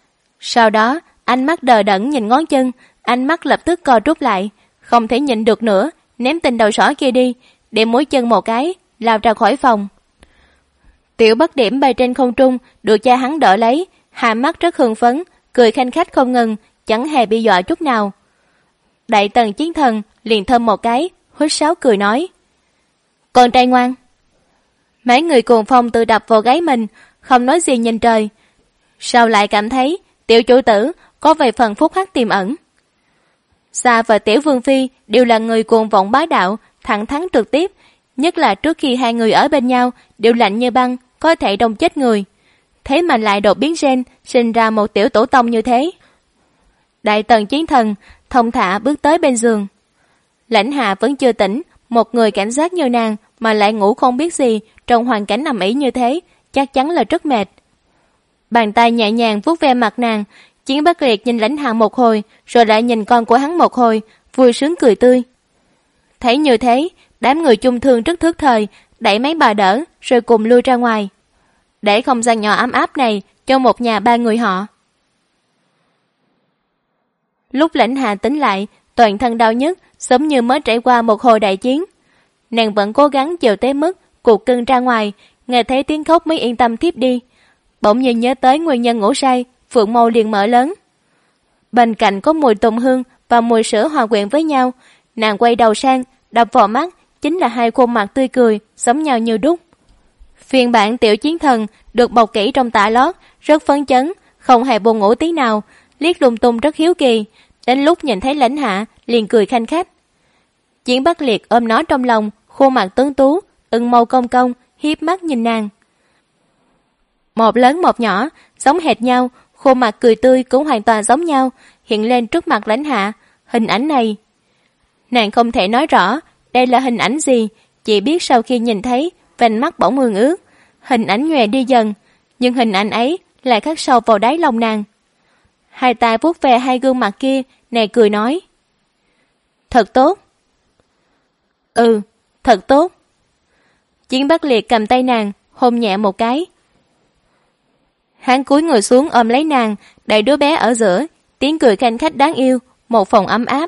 Sau đó, ánh mắt đờ đẫn nhìn ngón chân, ánh mắt lập tức co rút lại, không thể nhịn được nữa, ném tên đầu sỏ kia đi, để mũi chân một cái, lao ra khỏi phòng. Tiểu Bất Điểm bay trên không trung, được cha hắn đỡ lấy, hai mắt rất hưng phấn, cười khanh khách không ngừng, chẳng hề bị dọa chút nào. Đại Tần Chiến Thần liền thơm một cái, huýt sáo cười nói: "Con trai ngoan." Mấy người cuồng phong tự đập vào gáy mình, không nói gì nhìn trời. Sao lại cảm thấy tiểu chủ tử có vài phần phúc hắc tiềm ẩn? Sa và tiểu vương phi đều là người cuồng vọng bá đạo, thẳng thắn trực tiếp, nhất là trước khi hai người ở bên nhau đều lạnh như băng, có thể đông chết người. Thế mà lại đột biến gen, sinh ra một tiểu tổ tông như thế. Đại Tần Chiến Thần thông thả bước tới bên giường. Lãnh Hạ vẫn chưa tỉnh, một người cảnh giác như nàng mà lại ngủ không biết gì trong hoàn cảnh nằm ỷ như thế, chắc chắn là rất mệt. Bàn tay nhẹ nhàng vuốt ve mặt nàng, Chiến Bắc Liệt nhìn Lãnh Hạ một hồi, rồi lại nhìn con của hắn một hồi, vui sướng cười tươi. Thấy như thế, đám người chung thương rất thức thời, đẩy mấy bà đỡ, rồi cùng lui ra ngoài, để không gian nhỏ ấm áp này cho một nhà ba người họ. Lúc Lãnh Hạ tỉnh lại, toàn thân đau nhức, giống như mới trải qua một hồi đại chiến. Nàng vẫn cố gắng chịu tới mức cụt cưng ra ngoài, nghe thấy tiếng khóc mới yên tâm thiếp đi. Bỗng nhiên nhớ tới nguyên nhân ngủ say, phượng mâu liền mở lớn. Bên cạnh có mùi tùng hương và mùi sữa hòa quyện với nhau, nàng quay đầu sang, đập vào mắt chính là hai khuôn mặt tươi cười, giống nhau như đúc. Phiên bản Tiểu Chiến Thần được bọc kỹ trong tã lót, rất phấn chấn, không hề buồn ngủ tí nào, liếc lung tung rất hiếu kỳ. Đến lúc nhìn thấy Lãnh Hạ, liền cười khanh khách. Chiến Bắc Liệt ôm nó trong lòng, khuôn mặt tuấn tú, ưng mâu cong cong, hiếp mắt nhìn nàng. Một lớn một nhỏ, giống hệt nhau, khuôn mặt cười tươi cũng hoàn toàn giống nhau, hiện lên trước mặt Lãnh Hạ. Hình ảnh này, nàng không thể nói rõ đây là hình ảnh gì, chỉ biết sau khi nhìn thấy, vành mắt bỗng ương ướt, hình ảnh nhòe đi dần, nhưng hình ảnh ấy lại khắc sâu vào đáy lòng nàng. Hai tay vuốt về hai gương mặt kia, nàng cười nói: "Thật tốt." "Ừ, thật tốt." Chiến Bắc Liệt cầm tay nàng, hôn nhẹ một cái. Hắn cúi người xuống ôm lấy nàng, đẩy đứa bé ở giữa, tiếng cười khanh khách đáng yêu, một phòng ấm áp.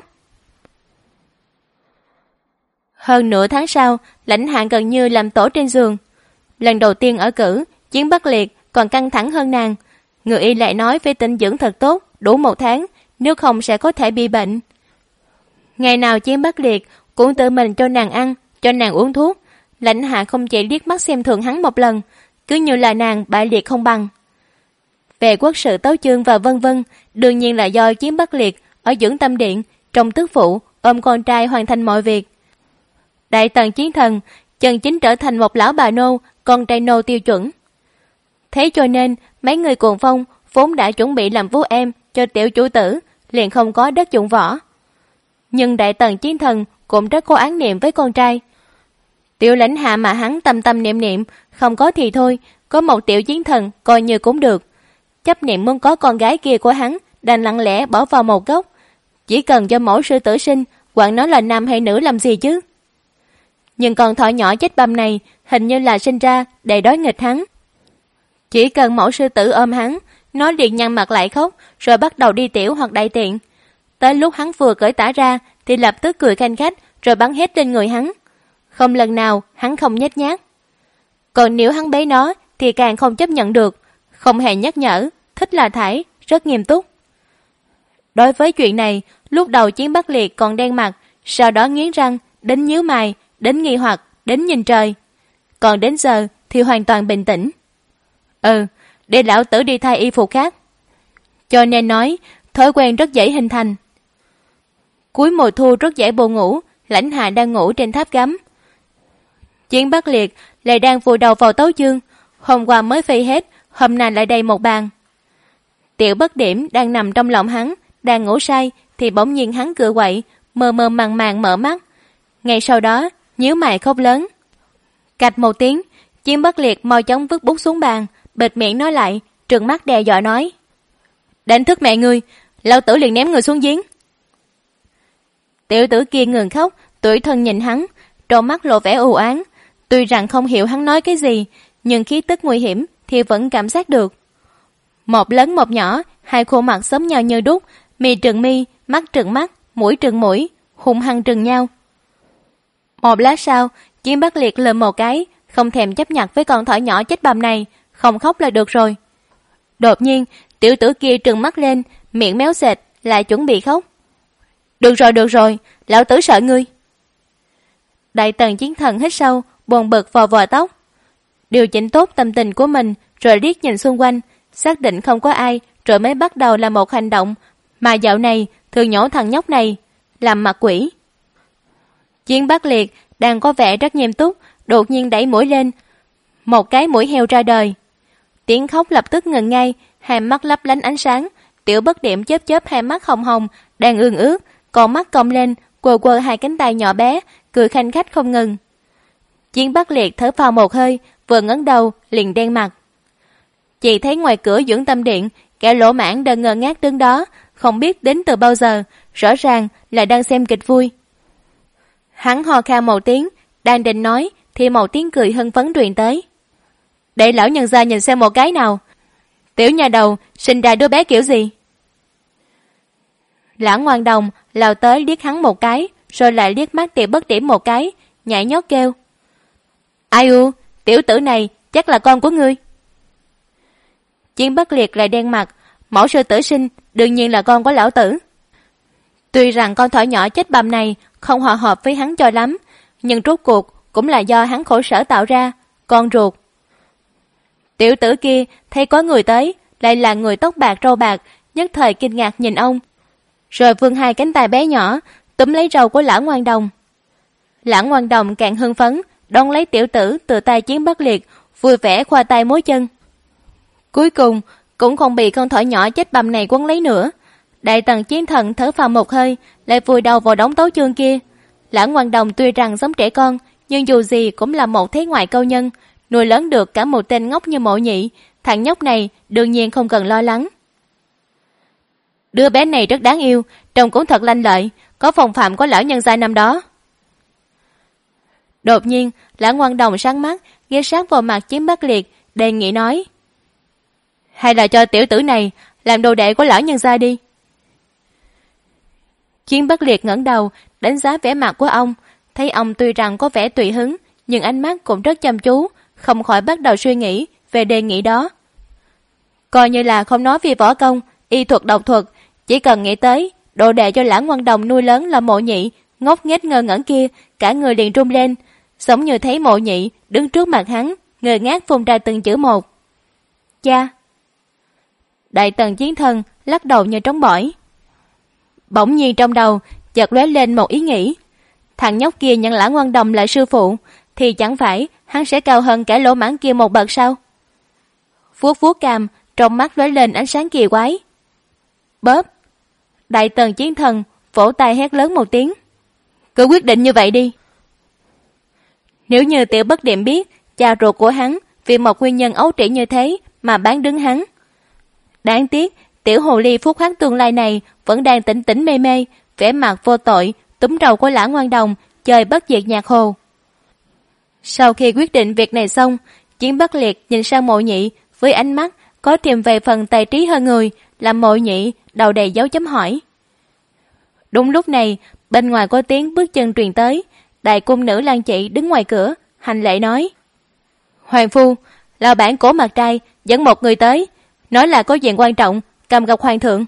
Hơn nửa tháng sau, Lãnh Hạ gần như làm tổ trên giường. Lần đầu tiên ở cử, Chiến Bắc Liệt còn căng thẳng hơn nàng. Người y lại nói phải tĩnh dưỡng thật tốt, đủ 1 tháng, nếu không sẽ có thể bị bệnh. Ngày nào Chiến Bắc Liệt cũng tự mình cho nàng ăn, cho nàng uống thuốc. Lãnh Hạ không chỉ liếc mắt xem thường hắn một lần, cứ như là nàng bại liệt không bằng. Về quốc sự tấu chương và vân vân, đương nhiên là do Chiến Bắc Liệt ở dưỡng tâm điện, trong tước phụ, ôm con trai hoàn thành mọi việc. Đại Tần Chiến Thần chân chính trở thành một lão bà nô, con trai nô tiêu chuẩn. Thế cho nên, mấy người cuồng phong vốn đã chuẩn bị làm vú em cho tiểu chủ tử, liền không có đất dụng võ. Nhưng Đại Tần Chiến Thần cũng rất có án niệm với con trai. Tiểu Lãnh Hạ mà hắn tâm tâm niệm niệm, không có thì thôi, có một tiểu chiến thần coi như cũng được. Chấp niệm muốn có con gái kia của hắn, đành lặng lẽ bỏ vào một góc. Chỉ cần cho mẫu sư tử sinh, quản nó là nam hay nữ làm gì chứ. Nhưng con thỏ nhỏ chết bầm này hình như là sinh ra để đối nghịch hắn. Chỉ cần mẫu sư tử ôm hắn, nó liền nhăn mặt lại khóc, rồi bắt đầu đi tiểu hoặc đại tiện. Tới lúc hắn vừa cởi tả ra thì lập tức cười khanh khách, rồi bắn hết lên người hắn. Không lần nào hắn không nhếch nhác. Còn nếu hắn bế nó thì càng không chấp nhận được, không hề nhắc nhở, thích là thải, rất nghiêm túc. Đối với chuyện này, lúc đầu Chiến Bắc Liệt còn đen mặt, sau đó nghiến răng, đến nhíu mày, đến nghi hoặc, đến nhìn trời. Còn đến giờ thì hoàn toàn bình tĩnh. Để lão tử đi thay y phục khác. Cho nên nói, thói quen rất dễ hình thành. Cuối mùa thu rất dễ buồn ngủ, Lãnh Hạ đang ngủ trên tháp gấm. Chiến Bắc Liệt lại đang vùi đầu vào tấu chương, hôm qua mới phê hết, hôm nay lại đầy một bàn. Tiểu Bất Điểm đang nằm trong lòng hắn, đang ngủ say, thì bỗng nhiên hắn cựa quậy, mơ mơ màng màng mở mắt. Ngay sau đó, nhíu mày khóc lớn. Cạch một tiếng, Chiến Bắc Liệt mau chóng vứt bút xuống bàn, bịt miệng nói lại, trừng mắt đe dọa nói: "Đánh thức mẹ ngươi, lão tử liền ném người xuống giếng." Tiểu tử kia ngừng khóc, tủi thân nhìn hắn, trong mắt lộ vẻ u oán. Tuy rằng không hiểu hắn nói cái gì, nhưng khí tức nguy hiểm thì vẫn cảm giác được. Một lớn một nhỏ, hai khuôn mặt xóm nhau như đúc, mi trừng mi, mắt trừng mắt, mũi trừng mũi, hung hăng trừng nhau. Một lát sau, Chiến Bắc Liệt lườm một cái, không thèm chấp nhặt với con thỏ nhỏ chết bầm này, không khóc là được rồi. Đột nhiên, tiểu tử kia trừng mắt lên, miệng méo sệt, lại chuẩn bị khóc. Được rồi, lão tử sợ ngươi. Đại Tần Chiến Thần hít sâu, buồn bực vò vò tóc, điều chỉnh tốt tâm tình của mình, rồi liếc nhìn xung quanh, xác định không có ai, rồi mới bắt đầu làm một hành động mà dạo này thường nhổ thằng nhóc này, làm mặt quỷ. Chiến Bắc Liệt đang có vẻ rất nghiêm túc, đột nhiên đẩy mũi lên, một cái mũi heo ra đời. Tiếng khóc lập tức ngừng ngay, hai mắt lấp lánh ánh sáng, Tiểu Bất Điểm chớp chớp hai mắt hồng hồng, đang ương ướt, con mắt cong lên, quơ quơ hai cánh tay nhỏ bé, cười khanh khách không ngừng. Chiến Bắc Liệt thở phào một hơi, vừa ngẩng đầu liền đen mặt. Chỉ thấy ngoài cửa dưỡng tâm điện, kẻ lỗ mãn đang ngơ ngác đứng đó, không biết đến từ bao giờ, rõ ràng là đang xem kịch vui. Hắn ho khan một tiếng, đang định nói thì một tiếng cười hưng phấn truyền tới. Để lão nhân gia nhìn xem một cái nào, tiểu nhà đầu sinh ra đứa bé kiểu gì. Lão Ngoan Đồng lao tới liếc hắn một cái, rồi lại liếc mắt Tiểu Bất Điểm một cái, nhảy nhót kêu. Ai u, tiểu tử này chắc là con của ngươi. Chiến Bất Liệt lại đen mặt, mẫu sư tử sinh đương nhiên là con của lão tử. Tuy rằng con thỏ nhỏ chết bầm này không hòa hợp với hắn cho lắm, nhưng rốt cuộc cũng là do hắn khổ sở tạo ra, con ruột. Tiểu tử kia thấy có người tới, lại là người tóc bạc râu bạc, nhất thời kinh ngạc nhìn ông, rồi vươn hai cánh tay bé nhỏ túm lấy râu của Lão Ngoan Đồng. Lão Ngoan Đồng càng hưng phấn, đón lấy tiểu tử từ tay Chiến Bất Liệt, vui vẻ khoa tay múa chân. Cuối cùng cũng không bị con thỏ nhỏ chết bầm này quấn lấy nữa. Đại Tần Chiến Thần thở phào một hơi, lại vùi đầu vào đống tấu chương kia. Lão Ngoan Đồng tuy rằng giống trẻ con, nhưng dù gì cũng là một thế ngoại câu nhân, nuôi lớn được cả một tên ngốc như Mộ Nhị, thằng nhóc này đương nhiên không cần lo lắng. Đứa bé này rất đáng yêu, trông cũng thật lanh lợi, có phong phạm của lão nhân gia năm đó. Đột nhiên, Lão Ngoan Đồng sáng mắt, ghé sát vào mặt Chiến Bắc Liệt, đề nghị nói. Hay là cho tiểu tử này làm đồ đệ của lão nhân gia đi. Chiến Bắc Liệt ngẩng đầu, đánh giá vẻ mặt của ông, thấy ông tuy rằng có vẻ tùy hứng, nhưng ánh mắt cũng rất chăm chú, không khỏi bắt đầu suy nghĩ về đề nghị đó. Coi như là không nói về võ công, y thuật độc thuật, chỉ cần nghĩ tới đồ đệ cho Lão Ngoan Đồng nuôi lớn là Mộ Nhị, ngốc nghếch ngơ ngẩn kia, cả người liền run lên, giống như thấy Mộ Nhị đứng trước mặt hắn, ngơ ngác phun ra từng chữ một. Cha. Đại Tần Chiến Thần lắc đầu như trống bỏi. Bỗng nhiên trong đầu chợt lóe lên một ý nghĩ, thằng nhóc kia nhận Lão Ngoan Đồng là sư phụ, thì chẳng phải hắn sẽ cao hơn kẻ lỗ mãng kia một bậc sao? Vuốt vuốt cằm, trong mắt lóe lên ánh sáng kỳ quái. Bóp. Đại Tần Chiến Thần vỗ tay hét lớn một tiếng. Cứ quyết định như vậy đi. Nếu như Tiểu Bất Điểm biết cha ruột của hắn vì một nguyên nhân ấu trĩ như thế mà bán đứng hắn. Đáng tiếc, tiểu hồ ly phúc hắc tương lai này vẫn đang tỉnh tỉnh mê mê, vẻ mặt vô tội, túm đầu của Lão Ngoan Đồng, chơi bất diệt nhạc hồ. Sau khi quyết định việc này xong, Chiến Bắc Liệt nhìn sang Mộ Nhị với ánh mắt có thêm về phần tài trí hơn người, làm Mộ Nhị đầu đầy dấu chấm hỏi. Đúng lúc này, bên ngoài có tiếng bước chân truyền tới, đại cung nữ Lan Chị đứng ngoài cửa, hành lễ nói. Hoàng phu, lão bản Cổ Mặt Trai dẫn một người tới, nói là có chuyện quan trọng, cầm gặp hoàng thượng.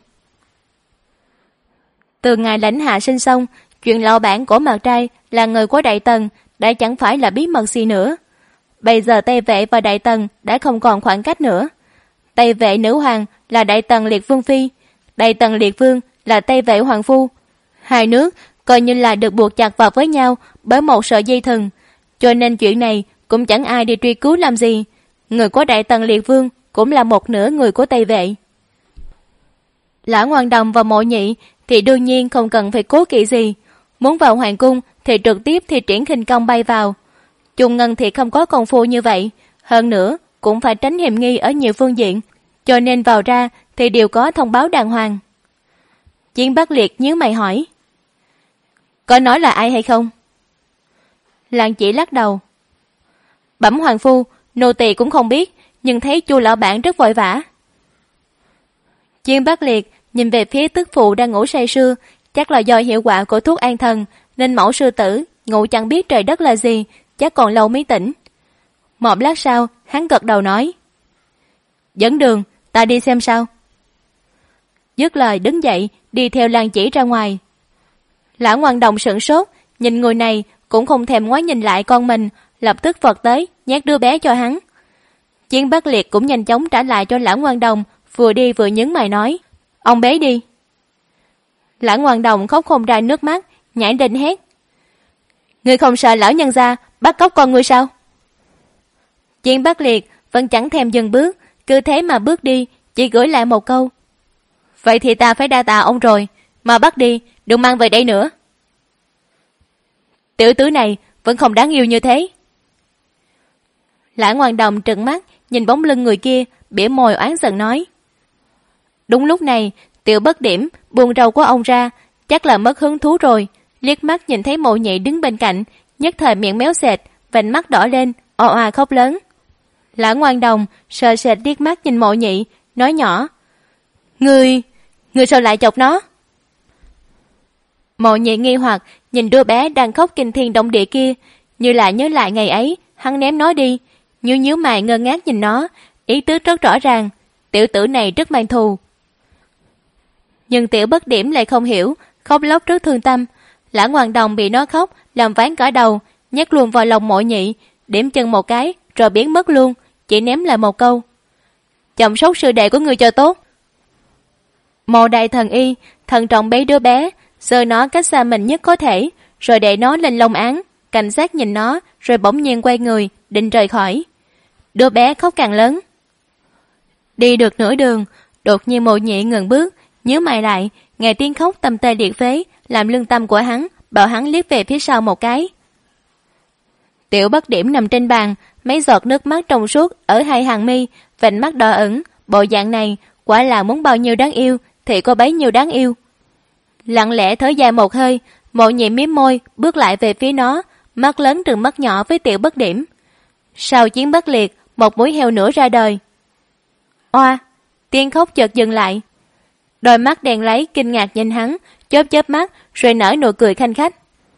Từ ngày lãnh hạ sinh xong, chuyện lão bản Cổ Mặt Trai là người của Đại Tần đã chẳng phải là bí mật gì nữa. Bây giờ Tây Vệ và Đại Tần đã không còn khoảng cách nữa. Tây Vệ nữ hoàng là Đại Tần Liệt Vương phi, Đại Tần Liệt Vương là Tây Vệ hoàng phu. Hai nước coi như là được buộc chặt vào với nhau bởi một sợi dây thừng, cho nên chuyện này cũng chẳng ai đi truy cứu làm gì. Người của Đại Tần Liệt Vương cũng là một nửa người của Tây Vệ. Lão Ngoan Đồng và Mộ Nhị thì đương nhiên không cần phải cố kỵ gì, muốn vào hoàng cung thì trực tiếp thi triển khinh công bay vào. Trung Ngân thì không có công phu như vậy, hơn nữa cũng phải tránh hiểm nghi ở nhiều phương diện, cho nên vào ra thì đều có thông báo đàng hoàng. Chiến Bắc Liệt nhíu mày hỏi. Có nói là ai hay không? Lan Chỉ lắc đầu. Bẩm hoàng phu, nô tỳ cũng không biết, nhưng thấy Chu lão bản rất vội vã. Chiên Bắc Liệt nhìn về phía tức phụ đang ngủ say sưa, chắc là do hiệu quả của thuốc an thần, nên mẫu sư tử ngủ chẳng biết trời đất là gì, chắc còn lâu mới tỉnh. Một lát sau, hắn gật đầu nói: "Dẫn đường, ta đi xem sao." Dứt lời đứng dậy, đi theo Lan Chỉ ra ngoài. Lã Ngoan Đồng sửng sốt, nhìn người này cũng không thèm ngoái nhìn lại con mình, lập tức vọt tới, nhét đứa bé cho hắn. Chiên Bắc Liệt cũng nhanh chóng trả lại cho Lã Ngoan Đồng, vừa đi vừa nhướng mày nói: "Ông bé đi." Lã Ngoan Đồng khóc không ra nước mắt, nhảy lên hét: "Ngươi không sợ lão nhân gia bắt cóc con ngươi sao?" Chiên Bắc Liệt vẫn chẳng thèm dừng bước, cứ thế mà bước đi, chỉ gửi lại một câu: "Vậy thì ta phải đa tạ ông rồi, mà bắt đi, đừng mang về đây nữa." Tiểu tử này vẫn không đáng yêu như thế. Lã Ngoan Đồng trừng mắt nhìn bóng lưng người kia, bỉa môi oán giận nói. Đúng lúc này, Tiểu Bất Điểm buông râu của ông ra, chắc là mất hứng thú rồi, liếc mắt nhìn thấy Mộ Nhị đứng bên cạnh, nhất thời miệng méo sệt, vành mắt đỏ lên, òa òa khóc lớn. Lã Ngoan Đồng sợ sệt liếc mắt nhìn Mộ Nhị, nói nhỏ: Ngươi sao lại chọc nó? Mộ Nhị nghi hoặc nhìn đứa bé đang khóc kinh thiên động địa kia, như là nhớ lại ngày ấy hắn ném nó đi, nhíu mày ngơ ngác nhìn nó, ý tứ rất rõ ràng, tiểu tử này rất mang thù. Nhưng Tiểu Bất Điểm lại không hiểu, khóc lóc rất thương tâm. Lã Ngoan Đồng bị nó khóc làm ván cả đầu, nhét luôn vào lòng Mộ Nhị, điểm chân một cái rồi biến mất luôn, chỉ ném lại một câu: chăm sóc sư đệ của người cho tốt. Mộ Đại Thần Y thận trọng bế đứa bé, giơ nó cách xa mình nhất có thể, rồi để nó lên lông án. Cảnh sát nhìn nó rồi bỗng nhiên quay người định rời khỏi. Đứa bé khóc càng lớn. Đi được nửa đường, đột nhiên Mộ Nhị ngừng bước, nhíu mày lại, nghe tiếng khóc tâm tê liệt phế làm lương tâm của hắn, bảo hắn liếc về phía sau một cái. Tiểu Bất Điểm nằm trên bàn, mấy giọt nước mắt trong suốt ở hai hàng mi, vành mắt đỏ ửng, bộ dạng này quả là muốn bao nhiêu đáng yêu thì có bấy nhiêu đáng yêu. Lặng lẽ thở dài một hơi, Mộ Nhị mím môi bước lại về phía nó, mắt lớn trừng mắt nhỏ với Tiểu Bất Điểm. Sau chiến bất liệt, một múi heo nữa ra đời. Oa, tiếng khóc chợt dừng lại. Đôi mắt đèn lấy kinh ngạc nhìn hắn, chớp mắt rồi nở nụ cười khanh khách.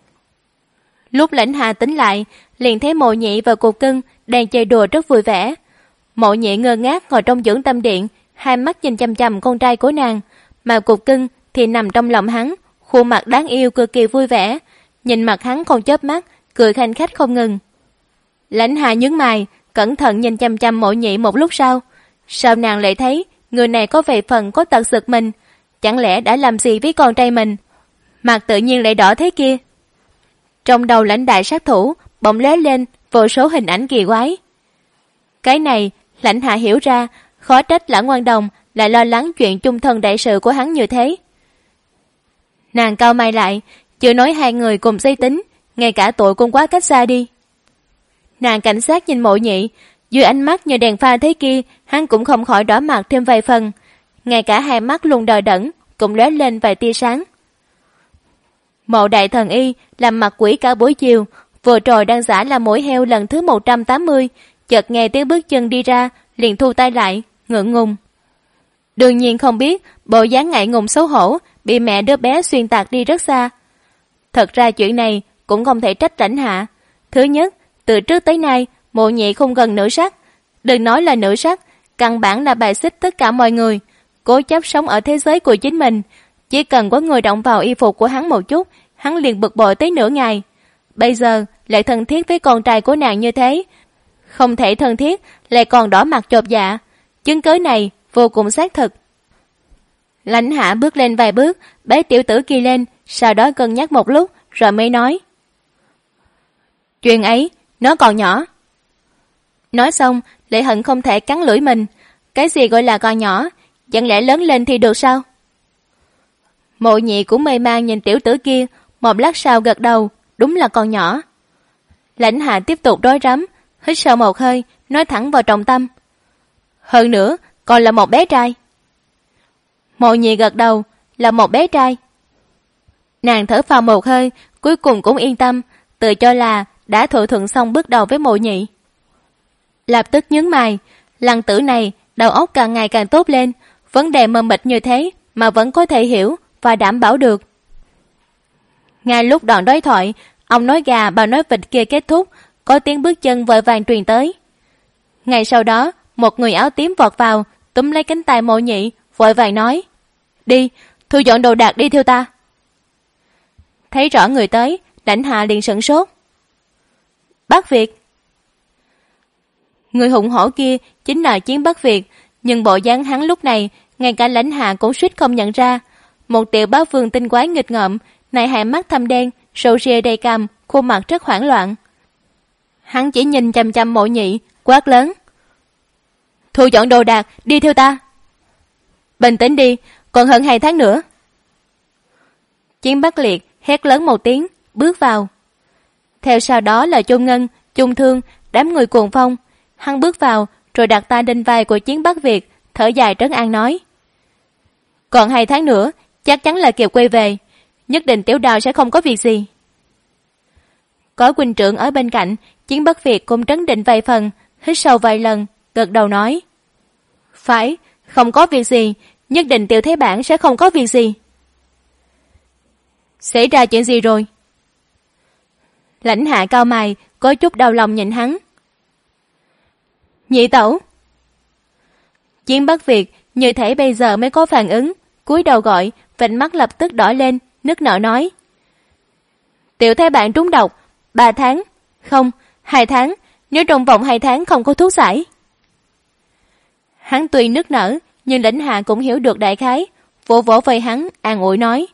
Lúc Lãnh Hà tỉnh lại, liền thấy Mộ Nhị và Cục Cưng đang chơi đùa rất vui vẻ. Mộ Nhị ngơ ngác ngồi trong dưỡng tâm điện, hai mắt nhìn chằm chằm con trai của nàng, mà Cục Cưng thì nằm trong lòng hắn, khuôn mặt đáng yêu cực kỳ vui vẻ, nhìn mặt hắn không chớp mắt, cười khanh khách không ngừng. Lãnh Hà nhướng mày, cẩn thận nhìn chằm chằm Mộ Nhị một lúc sau. Sao nàng lại thấy người này có vài phần có tật giật mình, chẳng lẽ đã làm gì với con trai mình, mặt tự nhiên lại đỏ thế kia. Trong đầu Lãnh đại sát thủ bỗng lóe lên vô số hình ảnh kỳ quái. Cái này Lãnh Hạ hiểu ra, khó trách Lã Ngoan Đồng lại lo lắng chuyện chung thân đại sự của hắn như thế. Nàng cau mày lại, chưa nói hai người cùng suy tính, ngay cả tội cũng quá cách xa đi. Nàng cảnh sát nhìn Mộ Nhị, dưới ánh mắt như đèn pha thế kia, hắn cũng không khỏi đỏ mặt thêm vài phần, ngay cả hai mắt luôn đờ đẫn cũng lóe lên vài tia sáng. Mộ Đại Thần Y làm mặt quỷ cả buổi chiều, vừa rồi đang giả là mũi heo lần thứ 180, chợt nghe tiếng bước chân đi ra, liền thu tay lại, ngượng ngùng. Đương nhiên không biết bộ dáng ngại ngùng xấu hổ bị mẹ đứa bé xuyên tạc đi rất xa. Thật ra chuyện này cũng không thể trách Lãnh Hạ. Thứ nhất, từ trước tới nay Mộ Nhị không gần nữ sắc, đừng nói là nữ sắc, căn bản là bài xích tất cả mọi người, cố chấp sống ở thế giới của chính mình. Chỉ cần có người động vào y phục của hắn một chút, hắn liền bực bội tới nửa ngày. Bây giờ lại thân thiết với con trai của nàng như thế, không thể thân thiết lại còn đỏ mặt chột dạ, chứng cớ này vô cùng xác thực. Lãnh Hạ bước lên vài bước, bế tiểu tử kia lên, sau đó cân nhắc một lúc rồi mới nói: chuyện ấy nó còn nhỏ. Nói xong lại hận không thể cắn lưỡi mình. Cái gì gọi là còn nhỏ, chẳng lẽ lớn lên thì được sao? Mộ Nhị cũng mê man nhìn tiểu tử kia, một lát sau gật đầu, đúng là còn nhỏ. Lãnh Hạ tiếp tục rối rắm, hít sâu một hơi, nói thẳng vào trọng tâm: hơn nữa còn là một bé trai. Mộ Nhị gật đầu, là một bé trai. Nàng thở phào một hơi, cuối cùng cũng yên tâm, tự cho là đã thỏa thuận xong bước đầu với Mộ Nhị. Lập tức nhướng mày, lăng tử này đầu óc càng ngày càng tốt lên, Vấn đề mờ mịt như thế mà vẫn có thể hiểu và đảm bảo được. Ngay lúc đoạn đối thoại, ông nói gà bà nói vịt kia kết thúc, có tiếng bước chân vội vàng truyền tới. Ngay sau đó, một người áo tím vọt vào, túm lấy cánh tay Mộ Nhị, vội vàng nói: Đi, thu dọn đồ đạc đi theo ta. Thấy rõ người tới, Lãnh Hạ liền sửng sốt. Bác Việt. Người hùng hổ kia chính là Chiến Bắc Việt, nhưng bộ dáng hắn lúc này, ngay cả Lãnh Hạ cũng suýt không nhận ra. Một tiểu bá vương tinh quái nghịch ngợm, này hai mắt thâm đen, râu ria đầy cằm, khuôn mặt rất hoảng loạn. Hắn chỉ nhìn chằm chằm Mộ Nhị, quát lớn: Thu dọn đồ đạc, đi theo ta. Bình tĩnh đi, còn hơn 2 tháng nữa. Chiến Bắc Liệt hét lớn một tiếng, bước vào. Theo sau đó là Chung Ngân, Chung Thương, đám người cuồng phong. Hắn bước vào, rồi đặt tay lên vai của Chiến Bắc Việt, thở dài trấn an nói: Còn 2 tháng nữa, chắc chắn là kịp quay về. Nhất định Tiểu Đào sẽ không có việc gì. Có huynh trưởng ở bên cạnh, Chiến Bắc Việt cũng trấn định vài phần, hít sâu vài lần, gật đầu nói: Phải, không có việc gì, nhất định Tiểu Thế Bản sẽ không có việc gì. Xảy ra chuyện gì rồi? Lãnh Hạ cao mày, có chút đau lòng nhìn hắn. Nhị tẩu. Chiến Bắc Việt như thể bây giờ mới có phản ứng, cúi đầu gọi, vành mắt lập tức đỏ lên, nức nở nói: Tiểu Thế Bản trúng độc, 3 tháng, không, 2 tháng, nếu trong vòng 2 tháng không có thuốc giải. Hắn tuy nức nở, nhưng Lãnh Hạ cũng hiểu được đại khái, vỗ vỗ vai hắn, an ủi nói: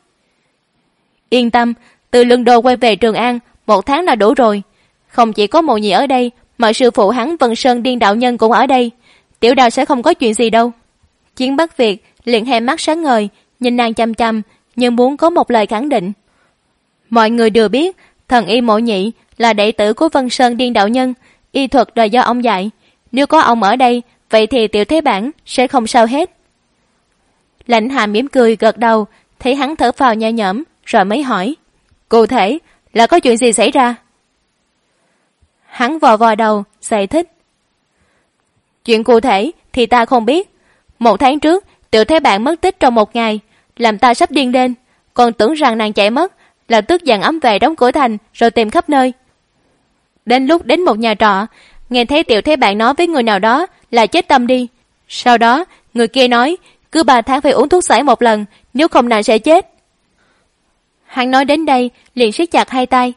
Yên tâm, từ Lương Đô quay về Trường An, 1 tháng là đủ rồi. Không chỉ có Mộ Nhị ở đây, mà sư phụ hắn Vân Sơn Điên Đạo Nhân cũng ở đây. Tiểu Đào sẽ không có chuyện gì đâu. Chiến Bắc Việt liền hai mắt sáng ngời, nhìn nàng chăm chăm, nhưng muốn có một lời khẳng định. Mọi người đều biết, thần y Mộ Nhị là đệ tử của Vân Sơn Điên Đạo Nhân, y thuật là do ông dạy. Nếu có ông ở đây, vậy thì Tiểu Thế Bản sẽ không sao hết. Lãnh Hạ mỉm cười gật đầu, thấy hắn thở phào nhẹ nhõm, rồi mới hỏi: Cụ thể là có chuyện gì xảy ra? Hắn vò vò đầu, giải thích: Chuyện cụ thể thì ta không biết. 1 tháng trước, Tiểu Thế Bản mất tích trong 1 ngày, làm ta sắp điên lên, còn tưởng rằng nàng chạy mất, lập tức dàn ấm về đóng cửa thành rồi tìm khắp nơi. Đến lúc đến một nhà trọ, nghe thấy Tiểu Thế Bản nói với người nào đó là chết tâm đi. Sau đó, người kia nói cứ 3 tháng phải uống thuốc giải 1 lần, nếu không nàng sẽ chết. Hắn nói đến đây, liền siết chặt hai tay.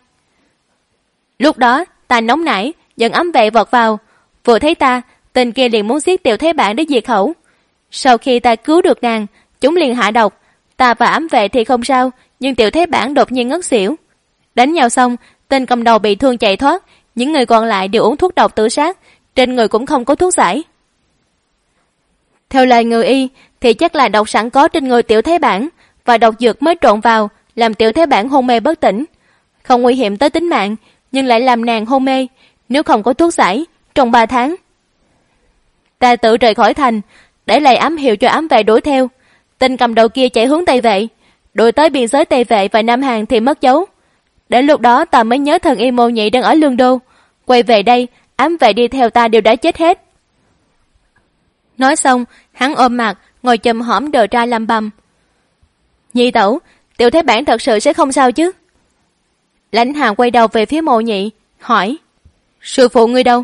Lúc đó, ta nóng nảy, dẫn ấm vệ vọt vào. Vừa thấy ta, tên kia liền muốn giết Tiểu Thế Bản để diệt khẩu. Sau khi ta cứu được nàng, chúng liền hạ độc. Ta và ấm vệ thì không sao, nhưng Tiểu Thế Bản đột nhiên ngất xỉu. Đánh nhau xong, tên cầm đầu bị thương chạy thoát, những người còn lại đều uống thuốc độc tự sát, trên người cũng không có thuốc giải. Theo lời người y, thì chắc là độc sẵn có trên người Tiểu Thế Bản, và độc dược mới trộn vào, làm Tiểu Thế Bản hôn mê bất tỉnh. Không nguy hiểm tới tính mạng, nhưng lại làm nàng hôn mê. Nếu không có thuốc giải, trong 3 tháng. Ta tự rời khỏi thành, để lại ám hiệu cho ám vệ đuổi theo. Tên cầm đầu kia chạy hướng Tây Vệ, đuổi tới biên giới Tây Vệ và Nam Hàn thì mất dấu. Đến lúc đó ta mới nhớ thần y Mộ Nhị đang ở Lương Đô. Quay về đây, ám vệ đi theo ta đều đã chết hết. Nói xong, hắn ôm mặt, ngồi chùm hõm đờ ra lầm bầm: Nhị tẩu, Tiểu Thế Bản thật sự sẽ không sao chứ? Lãnh Hạ quay đầu về phía Mộ Nhị, hỏi: Sư phụ ngươi đâu?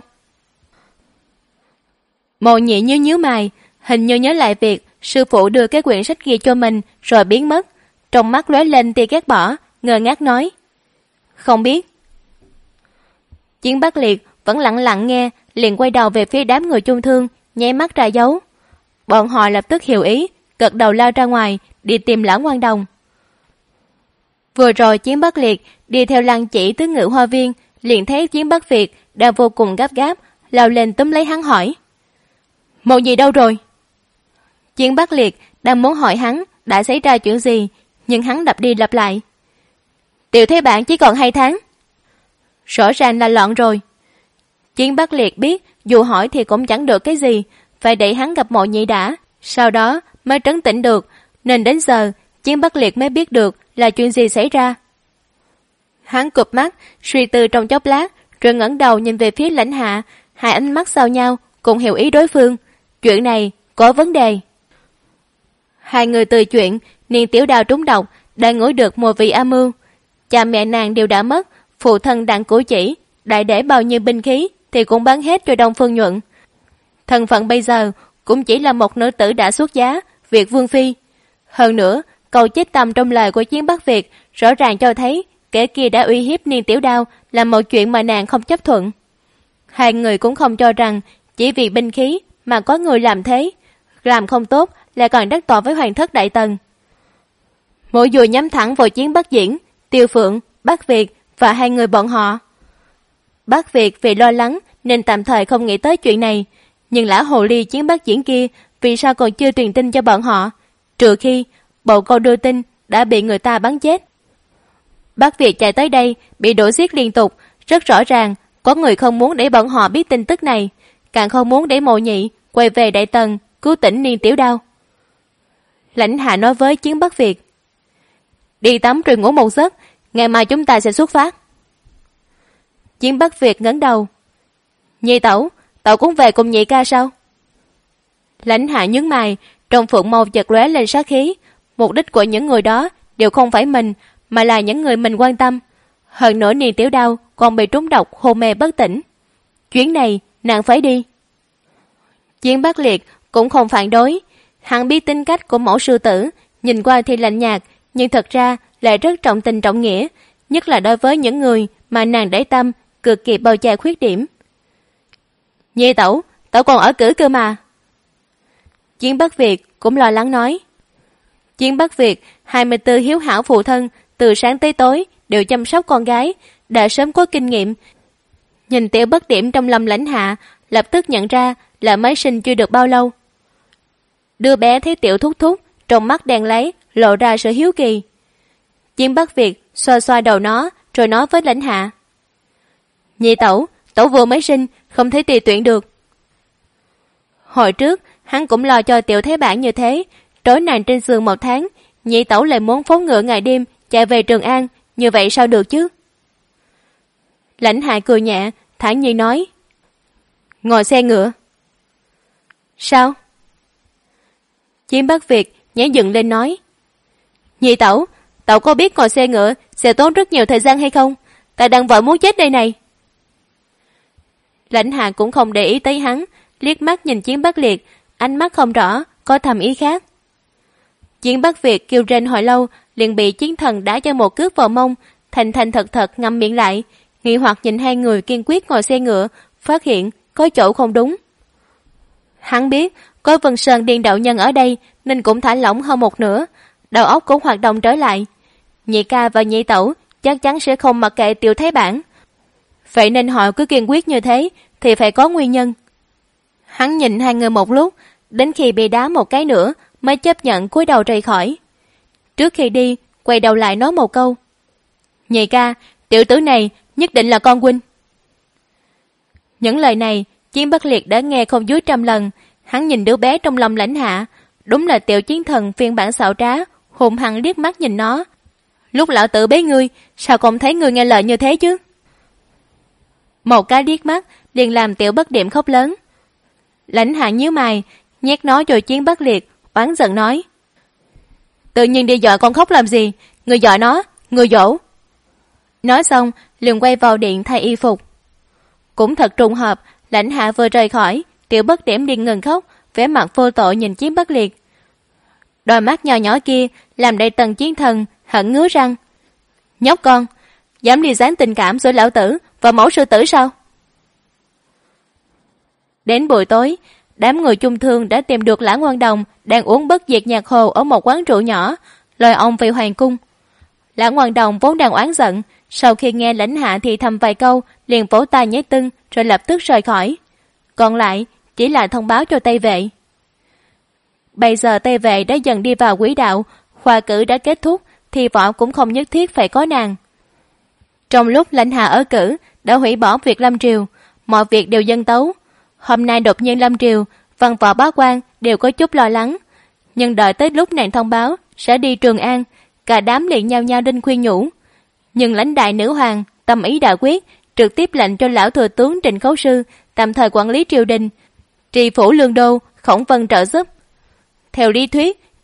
Mộ Nhị nhíu mày, hình như nhớ lại việc sư phụ đưa cái quyển sách kia cho mình rồi biến mất. Trong mắt lóe lên tia ghét bỏ, ngơ ngác nói: Không biết. Chiến Bắc Liệt vẫn lặng lặng nghe, liền quay đầu về phía đám người Chung Thương, nháy mắt ra dấu. Bọn họ lập tức hiểu ý, gật đầu lao ra ngoài đi tìm Lão Ngoan Đồng. Vừa rồi Chiến Bắc Liệt đi theo Lăng Chỉ tới Ngự Hoa Viên, liền thấy Chiến Bắc Việt đang vô cùng gấp gáp, lao lên túm lấy hắn hỏi: Mộ Nhị đâu rồi? Chiến Bắc Liệt đang muốn hỏi hắn đã xảy ra chuyện gì, nhưng hắn lặp đi lặp lại: Tiểu Thế Bản chỉ còn 2 tháng. Rõ ràng là loạn rồi. Chiến Bắc Liệt biết dù hỏi thì cũng chẳng được cái gì, phải để hắn gặp Mộ Nhị đã, sau đó mới trấn tĩnh được, nên đến giờ Chiến Bắc Liệt mới biết được là chuyện gì xảy ra. Hắn cụp mắt, suy tư trong chốc lát, rồi ngẩng đầu nhìn về phía Lãnh Hạ, hai ánh mắt giao nhau, cùng hiểu ý đối phương. Chuyện này có vấn đề. Hai người từ chuyện Niên Tiểu Đao trúng độc đã ngửi được mùi vị âm mưu. Cha mẹ nàng đều đã mất, phụ thân Đặng Cửu Chỉ đại để bao nhiêu binh khí thì cũng bán hết cho Đông Phương Nhuận. Thân phận bây giờ cũng chỉ là một nữ tử đã xuất giá, Việt Vương Phi. Hơn nữa, câu chết tâm trong lời của Chiến Bắc Việt rõ ràng cho thấy kẻ kia đã uy hiếp Niên Tiểu Đao là một chuyện mà nàng không chấp thuận. Hai người cũng không cho rằng chỉ vì binh khí mà có người làm thế, làm không tốt lại còn đắc tội với Hoàng thất Đại Tần. Mũi dùi nhắm thẳng vào Chiến Bắc Diễn, Tiêu Phượng, Bắc Việt và hai người bọn họ. Bắc Việt vì lo lắng nên tạm thời không nghĩ tới chuyện này, nhưng lão hồ ly Chiến Bắc Diễn kia vì sao còn chưa truyền tin cho bọn họ, trừ khi bộ câu đưa tin đã bị người ta bắn chết. Bắc Việt chạy tới đây bị đuổi giết liên tục, rất rõ ràng có người không muốn để bọn họ biết tin tức này, càng không muốn để Mộ Nhị quay về Đại Tần cứu tỉnh Niên Tiểu Đao. Lãnh Hạ nói với Chiến Bắc Việt: đi tắm rồi ngủ một giấc, ngày mai chúng ta sẽ xuất phát. Chiến Bắc Việt ngẩng đầu: Nhị tẩu, tẩu cũng về cùng nhị ca sao? Lãnh Hạ nhướng mày, trong phượng mâu chợt lóe lên sát khí. Mục đích của những người đó đều không phải mình, mà là những người mình quan tâm. Hơn nữa Niên Tiểu Đao còn bị trúng độc hôn mê bất tỉnh. Chuyến này nàng phải đi. Chiến Bắc Liệt cũng không phản đối. Hắn biết tính cách của mẫu sư tử, nhìn qua thì lạnh nhạt, nhưng thật ra lại rất trọng tình trọng nghĩa, nhất là đối với những người mà nàng để tâm, cực kỳ bao che khuyết điểm. Nhị tẩu, tẩu còn ở cử cơ mà. Chiến Bắc Việt cũng lo lắng nói. Chiến Bắc Việt 24 hiếu hảo phụ thân, từ sáng tới tối đều chăm sóc con gái, đã sớm có kinh nghiệm. Nhìn tiểu bất điểm trong lòng Lãnh Hạ, lập tức nhận ra là mới sinh chưa được bao lâu. Đứa bé thấy tiểu thúc thúc, trong mắt đen lấy, lộ ra sự hiếu kỳ. Chiến Bắc Việt xoa xoa đầu nó, rồi nói với Lãnh Hạ: Nhị tẩu, tẩu vừa mới sinh, không thể tùy tuyển được. Hồi trước, hắn cũng lo cho tiểu thế bản như thế, trói nàng trên giường 1 tháng, nhị tẩu lại muốn phóng ngựa ngày đêm chạy về Trường An, như vậy sao được chứ? Lãnh Hạ cười nhẹ, thản nhiên nói: ngồi xe ngựa. Sao? Chiến Bắc Việt nhảy dựng lên nói: Nhị tẩu, tẩu có biết ngồi xe ngựa sẽ tốn rất nhiều thời gian hay không? Ta đang vội muốn chết đây này. Lãnh Hạ cũng không để ý tới hắn, liếc mắt nhìn Chiến Bắc Liệt, ánh mắt không rõ, có thầm ý khác. Chiến Bắc Việt kêu rên hồi lâu, liền bị Chiến Thần đá cho một cước vào mông, thành thành thật thật ngậm miệng lại, nghi hoặc nhìn hai người kiên quyết ngồi xe ngựa, phát hiện có chỗ không đúng. Hắn biết có Vân Sơn Điên đạo nhân ở đây nên cũng thả lỏng hơn một nửa, đầu óc cũng hoạt động trở lại. Nhị ca và nhị tẩu chắc chắn sẽ không mặc kệ tiểu thái bản, vậy nên họ cứ kiên quyết như thế thì phải có nguyên nhân. Hắn nhìn hai người một lúc, đến khi bị đá một cái nữa mới chấp nhận cúi đầu rời khỏi. Trước khi đi, quay đầu lại nói một câu: Nhị ca, tiểu tử này nhất định là con huynh. Những lời này Chiến Bắc Liệt đã nghe không dưới 100 lần. Hắn nhìn đứa bé trong lòng Lãnh Hạ, đúng là tiểu chiến thần phiên bản xảo trá, hùng hăng liếc mắt nhìn nó. Lúc lão tử bế ngươi, sao không thấy ngươi nghe lời như thế chứ? Một cái liếc mắt liền làm tiểu bất điểm khóc lớn. Lãnh Hạ nhíu mày, nhét nó cho Chiến Bắc Liệt, oán giận nói: tự nhiên đi dọa con khóc làm gì? Người dọa nó, người dỗ. Nói xong liền quay vào điện thay y phục. Cũng thật trùng hợp, Lãnh Hạ vừa rời khỏi, tiểu bất điểm liền ngừng khóc, vẻ mặt vô tội nhìn Chiến Bắc Liệt. Đôi mắt nhỏ nhỏ kia làm Đại Tần chiến thần hận ngứa răng. Nhóc con, dám ly gián tình cảm giữa lão tử và mẫu sư tử sao? Đến buổi tối, đám người chung thương đã tìm được Lã Ngoan Đồng đang uống bất diệt nhạc hồ ở một quán rượu nhỏ, lôi ông về hoàng cung. Lã Ngoan Đồng vốn đang oán giận, sau khi nghe Lãnh Hạ thì thầm vài câu, liền vỗ tay nhảy tưng rồi lập tức rời khỏi. Còn lại chỉ là thông báo cho Tây Vệ. Bây giờ Tây Vệ đã dần đi vào quỹ đạo, khoa cử đã kết thúc, thì võ cũng không nhất thiết phải có nàng. Trong lúc Lãnh Hạ ở cử đã hủy bỏ việc lâm triều, mọi việc đều dân tấu. Hôm nay đột nhiên lâm triều, văn võ bá quan đều có chút lo lắng, nhưng đợi tới lúc nàng thông báo sẽ đi Trường An, cả đám liền nhao nhao đinh khuyên nhủ. Nhưng lãnh đại nữ hoàng tâm ý đã quyết, trực tiếp lệnh cho lão thừa tướng Trịnh Khấu Sư tạm thời quản lý triều đình, tri phủ Lương Đô, Khổng Vân trợ giúp. Theo lý thuyết,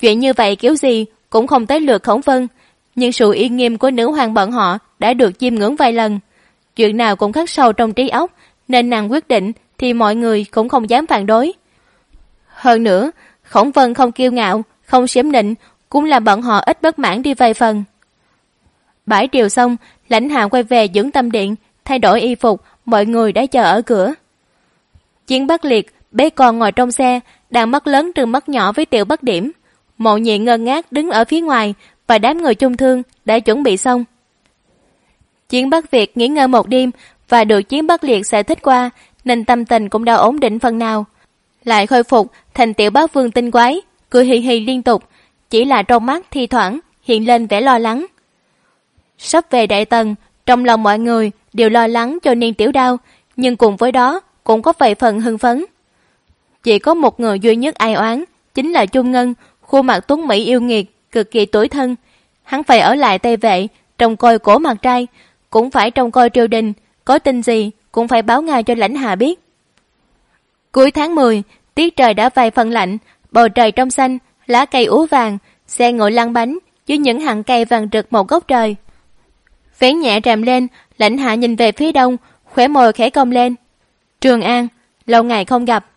Chuyện như vậy kiểu gì cũng không tới lượt Khổng Vân, nhưng sự uy nghiêm của nữ hoàng bọn họ đã được chiêm ngưỡng vài lần. Chuyện nào cũng khắc sâu trong trí óc, nên nàng quyết định thì mọi người cũng không dám phản đối. Hơn nữa, Khổng Vân không kiêu ngạo, không xiểm nịnh, cũng làm bọn họ ít bất mãn đi vài phần. Bãi triều xong, Lãnh Hạ quay về dưỡng tâm điện, thay đổi y phục, mọi người đã chờ ở cửa. Chiến Bắc Liệt bế con ngồi trong xe, đang mắt lớn trừng mắt nhỏ với Tiểu Bắc Điểm. Mộ Nhị ngơ ngác đứng ở phía ngoài, và đám người chung thương đã chuẩn bị xong. Chiến Bắc Việt nghỉ ngơi một đêm và được Chiến Bắc Liệt giải thích qua, nên tâm tình cũng đã ổn định phần nào. Lại khôi phục thành Tiểu Bác Vương tinh quái, cười hì hì liên tục, chỉ là trong mắt thi thoảng hiện lên vẻ lo lắng. Sắp về Đại Tần, trong lòng mọi người đều lo lắng cho Niên Tiểu Đao, nhưng cùng với đó cũng có vài phần hưng phấn. Chỉ có một người duy nhất ai oán, chính là Trung Ngân, khuôn mặt tuấn mỹ yêu nghiệt, cực kỳ tủi thân. Hắn phải ở lại Tây Vệ, trông coi Cổ Mặt Trai, cũng phải trông coi triều đình, có tin gì cũng phải báo ngay cho Lãnh Hạ biết. Cuối tháng 10, tiết trời đã vài phần lạnh, bầu trời trong xanh, lá cây úa vàng, xe ngựa lăn bánh dưới những hàng cây vàng rực một góc trời. Vén nhẹ rèm lên, Lãnh Hạ nhìn về phía đông, khóe môi khẽ cong lên. Trường An, lâu ngày không gặp.